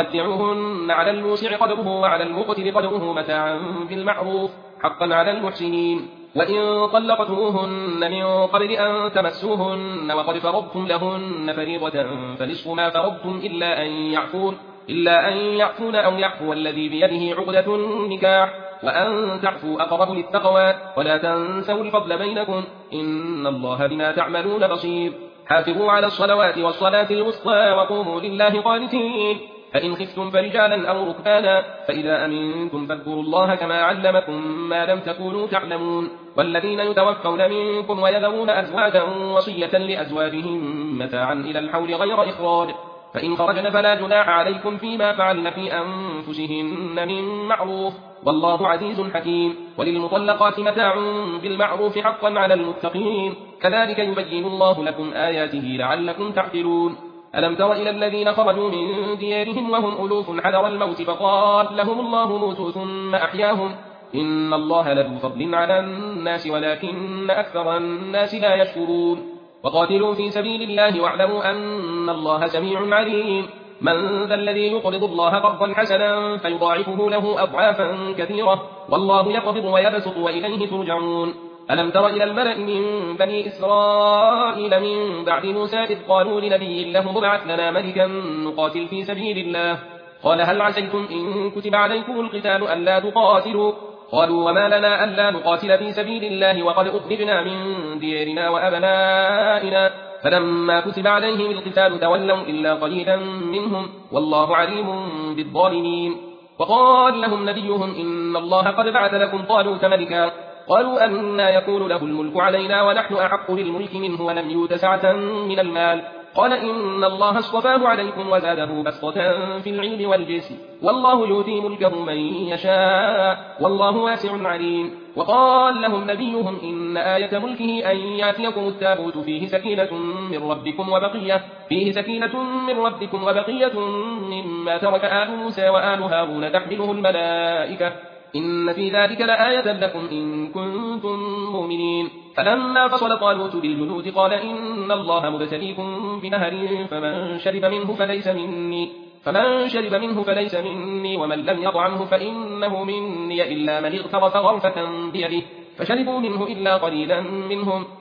ومتعوهن على الموسع قدره وعلى المقتر قدره متاعا بالمعروف، حقا على المحسنين. وإن طلقتموهن من قبل أن تمسوهن وقد فرضتم لهن فريضة فنصف ما فرضتم إلا أن يعفون إلا أن يعفون أو يعفو الذي بيده عقدة النكاح، وأن تعفوا أقرب للتقوى، ولا تنسوا الفضل بينكم، إن الله بما تعملون بصير. حافظوا على الصلوات والصلاة الوسطى وقوموا لله قانتين، فإن خفتم فرجالا أو ركبانا، فإذا أمنتم فاذكروا الله كما علمكم ما لم تكونوا تعلمون. والذين يتوفون منكم ويذرون أزواجا وصية لأزواجهم متاعا إلى الحول غير إخراج، فإن خرجن فلا جناح عليكم فيما فعلن في أنفسهن من معروف، والله عزيز حكيم. وللمطلقات متاع بالمعروف حقا على المتقين، كذلك يبين الله لكم آياته لعلكم تعقلون. ألم تر إلى الذين خرجوا من ديارهم وهم ألوف حذر الموت فقال لهم الله موتوا ثم أحياهم، إن الله لذو فضل على الناس ولكن أكثر الناس لا يشكرون. وقاتلوا في سبيل الله واعلموا أن الله سميع عليم. من ذا الذي يقرض الله قرضا حسنا فيضاعفه له أضعافا كثيرة، والله يقبض ويبسط وإليه ترجعون. ألم تر إلى الملأ من بني إسرائيل من بعد موسى إذ قالوا لنبي له ابعث لنا ملكا نقاتل في سبيل الله، قال هل عسيتم إن كتب عليكم القتال ألا تقاتلوا؟ قالوا وما لنا ألا نقاتل في سبيل الله وقد أخرجنا من ديارنا وأبنائنا، فلما كتب عليهم القتال تولوا إلا قليلا منهم، والله عليم بالظالمين. وقال لهم نبيهم إن الله قد بعث لكم طالوت ملكا، قالوا أنا يكون له الملك علينا ونحن أحق بالملك منه ولم يؤت سعة من المال، قال إن الله اصطفاه عليكم وزاده بسطة في العلم والجسم، والله يؤتي ملكه من يشاء والله واسع عليم. وقال لهم نبيهم إن آية ملكه أن يأتيكم التابوت فيه سكينة من ربكم وبقية فيه سكينة من ربكم وبقية مما ترك آل موسى وآل هارون تحمله الملائكة، إن في ذلك لآية لكم إن كنتم مؤمنين. فلما فصل طالوت بالجنود قال إن الله مبتليكم بنهر فمن شرب منه فليس مني فمن شرب منه فليس مني ومن لم يطعمه فإنه مني إلا من اغترف غرفة بيده، فشربوا منه إلا قليلا منهم،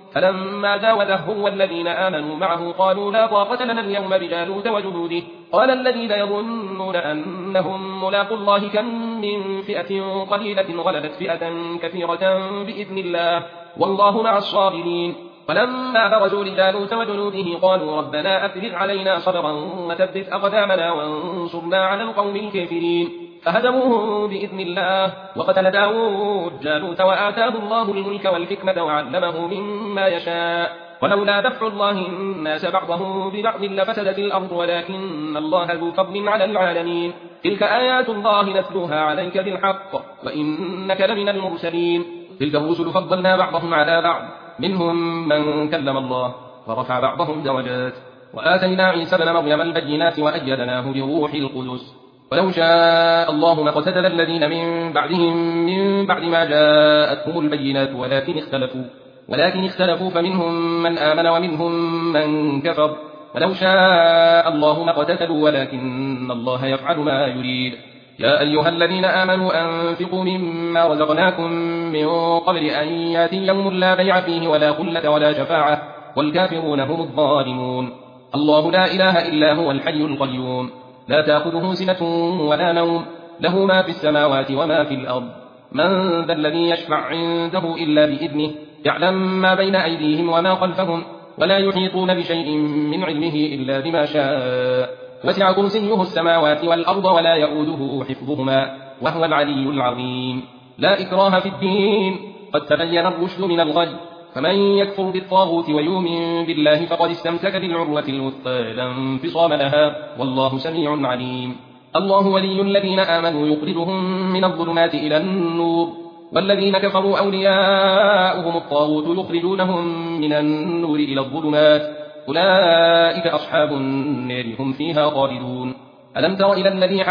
فلما جاوزه والذين آمنوا معه قالوا لا طاقة لنا اليوم بجالوت وجنوده قال الذين يظنون أنهم ملاقوا الله كم من فئة قليلة غلبت فئة كثيرة بإذن الله والله مع الصابرين فلما برزوا لجالوت وجنوده قالوا ربنا أفرغ علينا صبرا وثبت أقدامنا وانصرنا على القوم الكافرين فهزموهم بإذن الله وقتل داود جالوت وآتاه الله الملك والحكمة وعلمه مما يشاء ولولا دفع الله الناس بعضهم ببعض لفسدت الأرض ولكن الله ذو فضل على العالمين تلك آيات الله نتلوها عليك بالحق وإنك لمن المرسلين تلك الرسل فضلنا بعضهم على بعض منهم من كلم الله ورفع بعضهم درجات وآتينا عيسى ابن مريم البينات وأيدناه بروح القدس ولو شاء الله ما اقتتل الذين من بعدهم من بعد ما جاءتهم البينات ولكن اختلفوا ولكن اختلفوا فمنهم من آمن ومنهم من كفر ولو شاء الله ما اقتتلوا ولكن الله يفعل ما يريد يا أيها الذين آمنوا أنفقوا مما رزقناكم من قبل أن ياتي يوم لا بيع فيه ولا خلة ولا شفاعة والكافرون هم الظالمون الله لا إله إلا هو الحي القيوم لا تأخذه سنة ولا نوم له ما في السماوات وما في الأرض من ذا الذي يشفع عنده إلا بإذنه يعلم ما بين أيديهم وما خلفهم ولا يحيطون بشيء من علمه إلا بما شاء وسع كرسيه السماوات والأرض ولا يؤوده حفظهما وهو العلي العظيم لا إكراه في الدين قد تبين الرشد من الغي فمن يكفر بالطاغوت ويؤمن بالله فقد استمسك بالعروة الوثقى لا انفصام لها والله سميع عليم الله ولي الذين آمنوا يخرجهم من الظلمات إلى النور والذين كفروا أولياؤهم الطاغوت يخرجونهم من النور إلى الظلمات أولئك أصحاب النار هم فيها خالدون ألم تر إلى الذي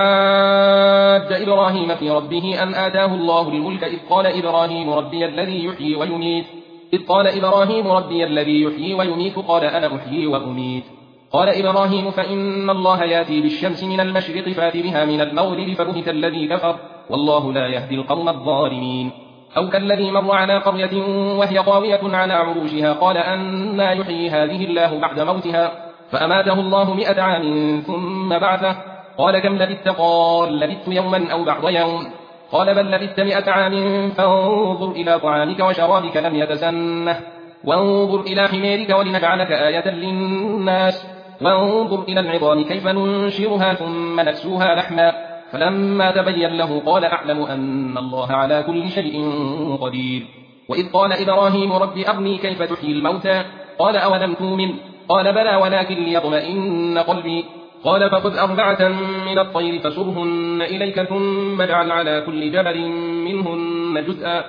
حاج إبراهيم في ربه أن آتاه الله الملك إذ قال إبراهيم ربي الذي يحيي ويميت إذ قال إبراهيم ربي الذي يحيي ويميت قال أنا أحيي وأميت قال إبراهيم فإن الله ياتي بالشمس من المشرق فات بها من المغرب فبهت الذي كفر والله لا يهدي القوم الظالمين أو كالذي مر على قرية وهي خاوية على عروشها قال أنى يحيي هذه الله بعد موتها فأماته الله مئة عام ثم بعثه قال كم لبثت قال لبثت يوما أو بعض يوم قال بل لبثت مئة عام فانظر إلى طعامك وشرابك لم يتسنه وانظر إلى حميرك ولنجعلك آية للناس وانظر إلى العظام كيف ننشرها ثم نكسوها لحما فلما تبين له قال أعلم أن الله على كل شيء قدير وإذ قال إبراهيم رب أرني كيف تحيي الموتى قال أولم تؤمن قال بلى ولكن ليطمئن قلبي قال فخذ أربعة من الطير فصرهن إليك ثم اجعل على كل جبل منهن جزءا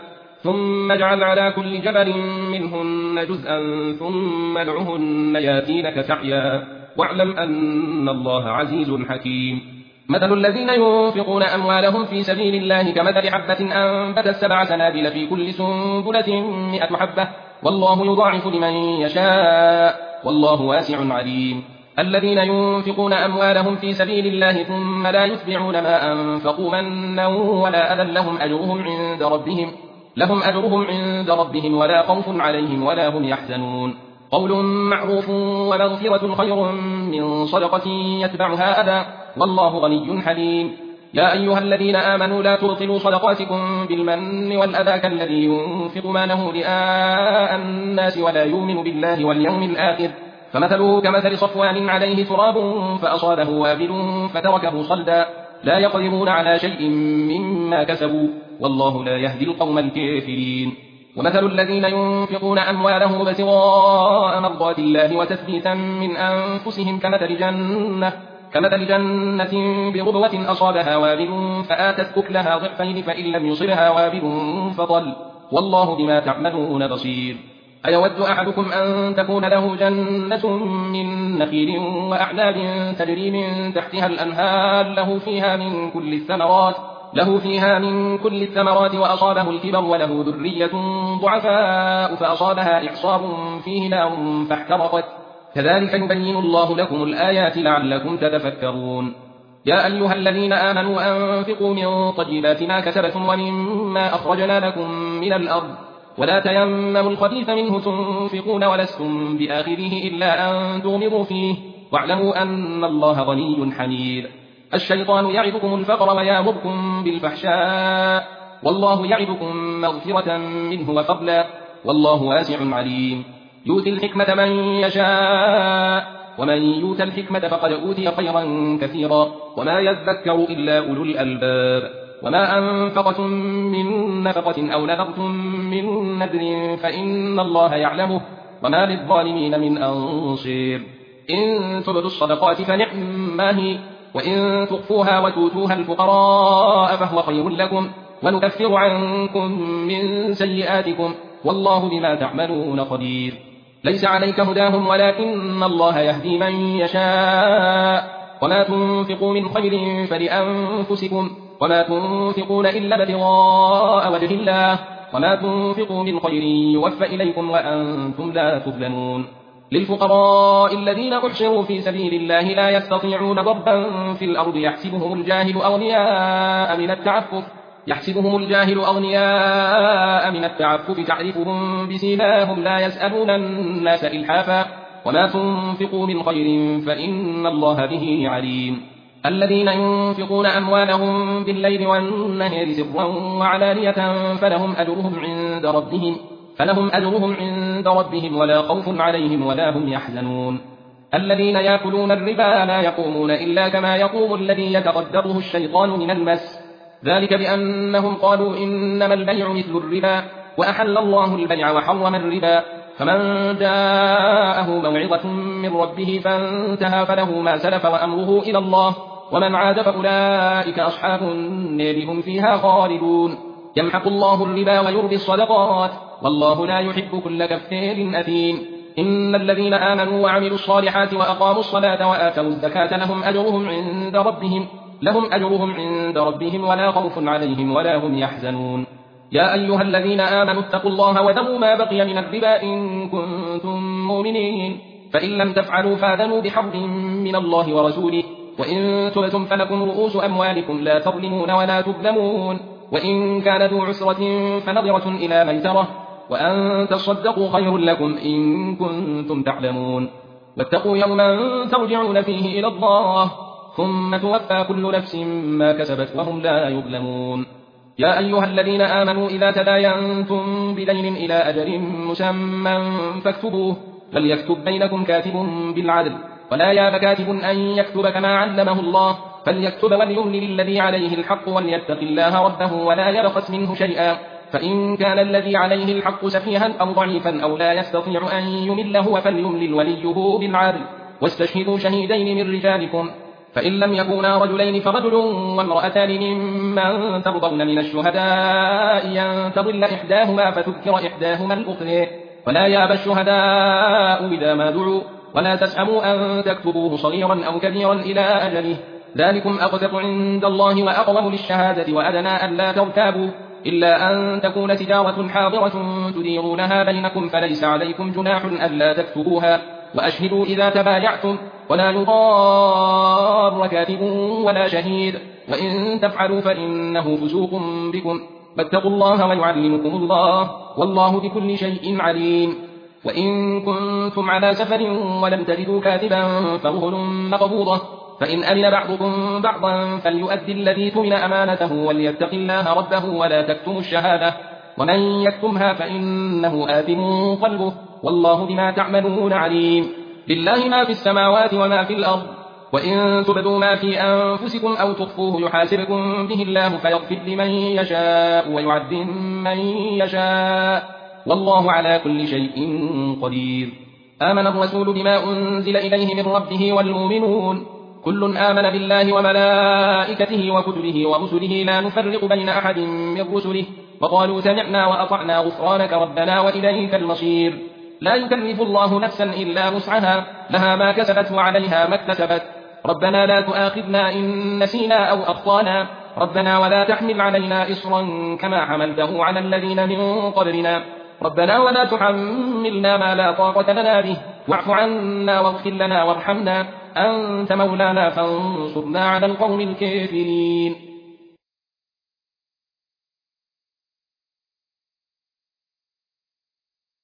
ثم اجعل على كل جبل منهن جزءا ثم ادعهن ياتينك سعيا واعلم أن الله عزيز حكيم مثل الذين ينفقون أموالهم في سبيل الله كمثل حبة أنبتت سبع سنابل في كل سنبلة مئة حبة والله يضاعف لمن يشاء والله واسع عليم الذين ينفقون أموالهم في سبيل الله ثم لا يتبعون ما أنفقوا منا ولا أذى لهم أجرهم عند ربهم لهم أجرهم عند ربهم ولا خوف عليهم ولا هم يحزنون قول معروف ومغفرة خير من صدقة يتبعها أذى والله غني حليم يا أيها الذين آمنوا لا تبطلوا صدقاتكم بالمن والأذى كالذي ينفق ماله رئاء الناس ولا يؤمن بالله واليوم الآخر فمثله كمثل صفوان عليه تراب فأصابه وابل فتركه صلدا لا يقدرون على شيء مما كسبوا والله لا يهدي القوم الكافرين ومثل الذين ينفقون أموالهم ابتغاء مرضات الله وتثبيتا من أنفسهم كمثل جنة كمثل جنة بربوة أصابها وابل فآتت أكلها ضعفين فإن لم يصبها وابل فطل والله بما تعملون بصير أيود أحدكم أن تكون له جنة من نخيل وأعناب تجري من تحتها الأنهار له فيها من كل الثمرات له فيها من كل الثمرات وأصابه الكبر وله ذرية ضعفاء فأصابها إعصار فيه نار فاحترقت كذلك يبين الله لكم الآيات لعلكم تتفكرون يا أيها الذين آمنوا أنفقوا من طيبات ما كسبتم ومما أخرجنا لكم من الأرض ولا تيمموا الخبيث منه تنفقون ولستم بآخره إلا أن تغمضوا فيه واعلموا أن الله غني حميد. الشيطان يعدكم الفقر ويأمركم بالفحشاء والله يعدكم مغفرة منه وفضلا والله واسع عليم. يؤتي الحكمة من يشاء ومن يؤت الحكمة فقد أوتي خيرا كثيرا وما يذكر إلا أولو الألباب. وما أنفقتم من نفقة أو نذرتم من نذر فإن الله يعلمه وما للظالمين من أنصير. إن تبدوا الصدقات فنعما هي وإن تخفوها وتؤتوها الفقراء فهو خير لكم ونكفر عنكم من سيئاتكم والله بما تعملون خبير. ليس عليك هداهم ولكن الله يهدي من يشاء وما تنفقوا من خير فلأنفسكم وما تنفقون إلا ابتغاء وجه الله وما تنفقوا من خير يوفى إليكم وأنتم لا تظلمون. للفقراء الذين أحشروا في سبيل الله لا يستطيعون ضربا في الأرض يحسبهم الجاهل أغنياء من التعفف يحسبهم الجاهل أغنياء من التعفف تعرفهم بسيماهم لا يسألون الناس إلحافا وما تنفقوا من خير فإن الله به عليم. الذين ينفقون أموالهم بالليل والنهار سرا وعلانية فلهم أجرهم عند ربهم فلهم أجرهم عند ربهم ولا خوف عليهم ولا هم يحزنون. الذين يأكلون الربا لا يقومون إلا كما يقوم الذي يتقدره الشيطان من المس ذلك بأنهم قالوا إنما البيع مثل الربا وأحل الله البيع وحرم الربا فمن جاءه موعظة من ربه فانتهى فله ما سلف وأمره إلى الله ومن عاد فأولئك أصحاب النار هم فيها خالدون. يمحق الله الربا ويربي الصدقات والله لا يحب كل كفار أثيم. إن الذين آمنوا وعملوا الصالحات وأقاموا الصلاة وآتوا الزكاة لهم أجرهم عند ربهم لهم أجرهم عند ربهم ولا خوف عليهم ولا هم يحزنون. يا أيها الذين آمنوا اتقوا الله وذروا ما بقي من الربا إن كنتم مؤمنين فإن لم تفعلوا فاذنوا بحرب من الله ورسوله وإن تبتم فلكم رؤوس أموالكم لا تظلمون ولا تظلمون وإن كان ذو عسرة فنظرة إلى ميسرة وأن تصدقوا خير لكم إن كنتم تعلمون. واتقوا يوما ترجعون فيه إلى الله ثم توفى كل نفس ما كسبت وهم لا يظلمون. يا أيها الذين آمنوا إذا تداينتم بدين إلى أجل مسمى فاكتبوه فليكتب بينكم كاتب بالعدل ولا ياب كاتب أن يكتب كما علمه الله فليكتب وليملل الذي عليه الحق وليتق الله ربه ولا يبخس منه شيئا فإن كان الذي عليه الحق سفيها أو ضعيفا أو لا يستطيع أن يمل هو فليملل وليه بالعدل واستشهدوا شهيدين من رجالكم فإن لم يكونا رجلين فرجل وامرأتان ممن ترضون من الشهداء أن تضل إحداهما فتذكر إحداهما الأخرى ولا يأبى الشهداء إذا ما دعوا ولا تسأموا أن تكتبوه صغيرا أو كبيرا إلى أجله ذلكم أقسط عند الله وأقوم للشهادة وأدنى ألا ترتابوا إلا أن تكون تجارة حاضرة تديرونها بينكم فليس عليكم جناح ألا تكتبوها وأشهدوا إذا تبايعتم ولا يضار كاتب ولا شهيد وإن تفعلوا فإنه فسوق بكم فاتقوا الله ويعلمكم الله والله بكل شيء عليم. وإن كنتم على سفر ولم تجدوا كاتبا فرهن مقبوضة فإن أمن بعضكم بعضا فليؤدي الذي تمن أمانته وليتق الله ربه ولا تكتموا الشهادة ومن يكتمها فإنه آثم قلبه والله بما تعملون عليم. لله ما في السماوات وما في الأرض وإن تبدوا ما في أنفسكم أو تخفوه يحاسبكم به الله فيغفر لمن يشاء ويعذب من يشاء والله على كل شيء قدير. آمن الرسول بما أنزل إليه من ربه والمؤمنون كل آمن بالله وملائكته وكتبه ورسله لا نفرق بين أحد من رسله وقالوا سمعنا وأطعنا غفرانك ربنا وإليك المصير. لا يكلف الله نفسا إلا وسعها لها ما كسبت وعليها ما اكتسبت ربنا لا تؤاخذنا إن نسينا أو أخطانا ربنا ولا تحمل علينا إصرا كما حملته على الذين من قبلنا ربنا ولا تحملنا ما لا طاقة لنا به واعف عنا واغفر لنا وارحمنا أنت مولانا فانصرنا على القوم الكافرين.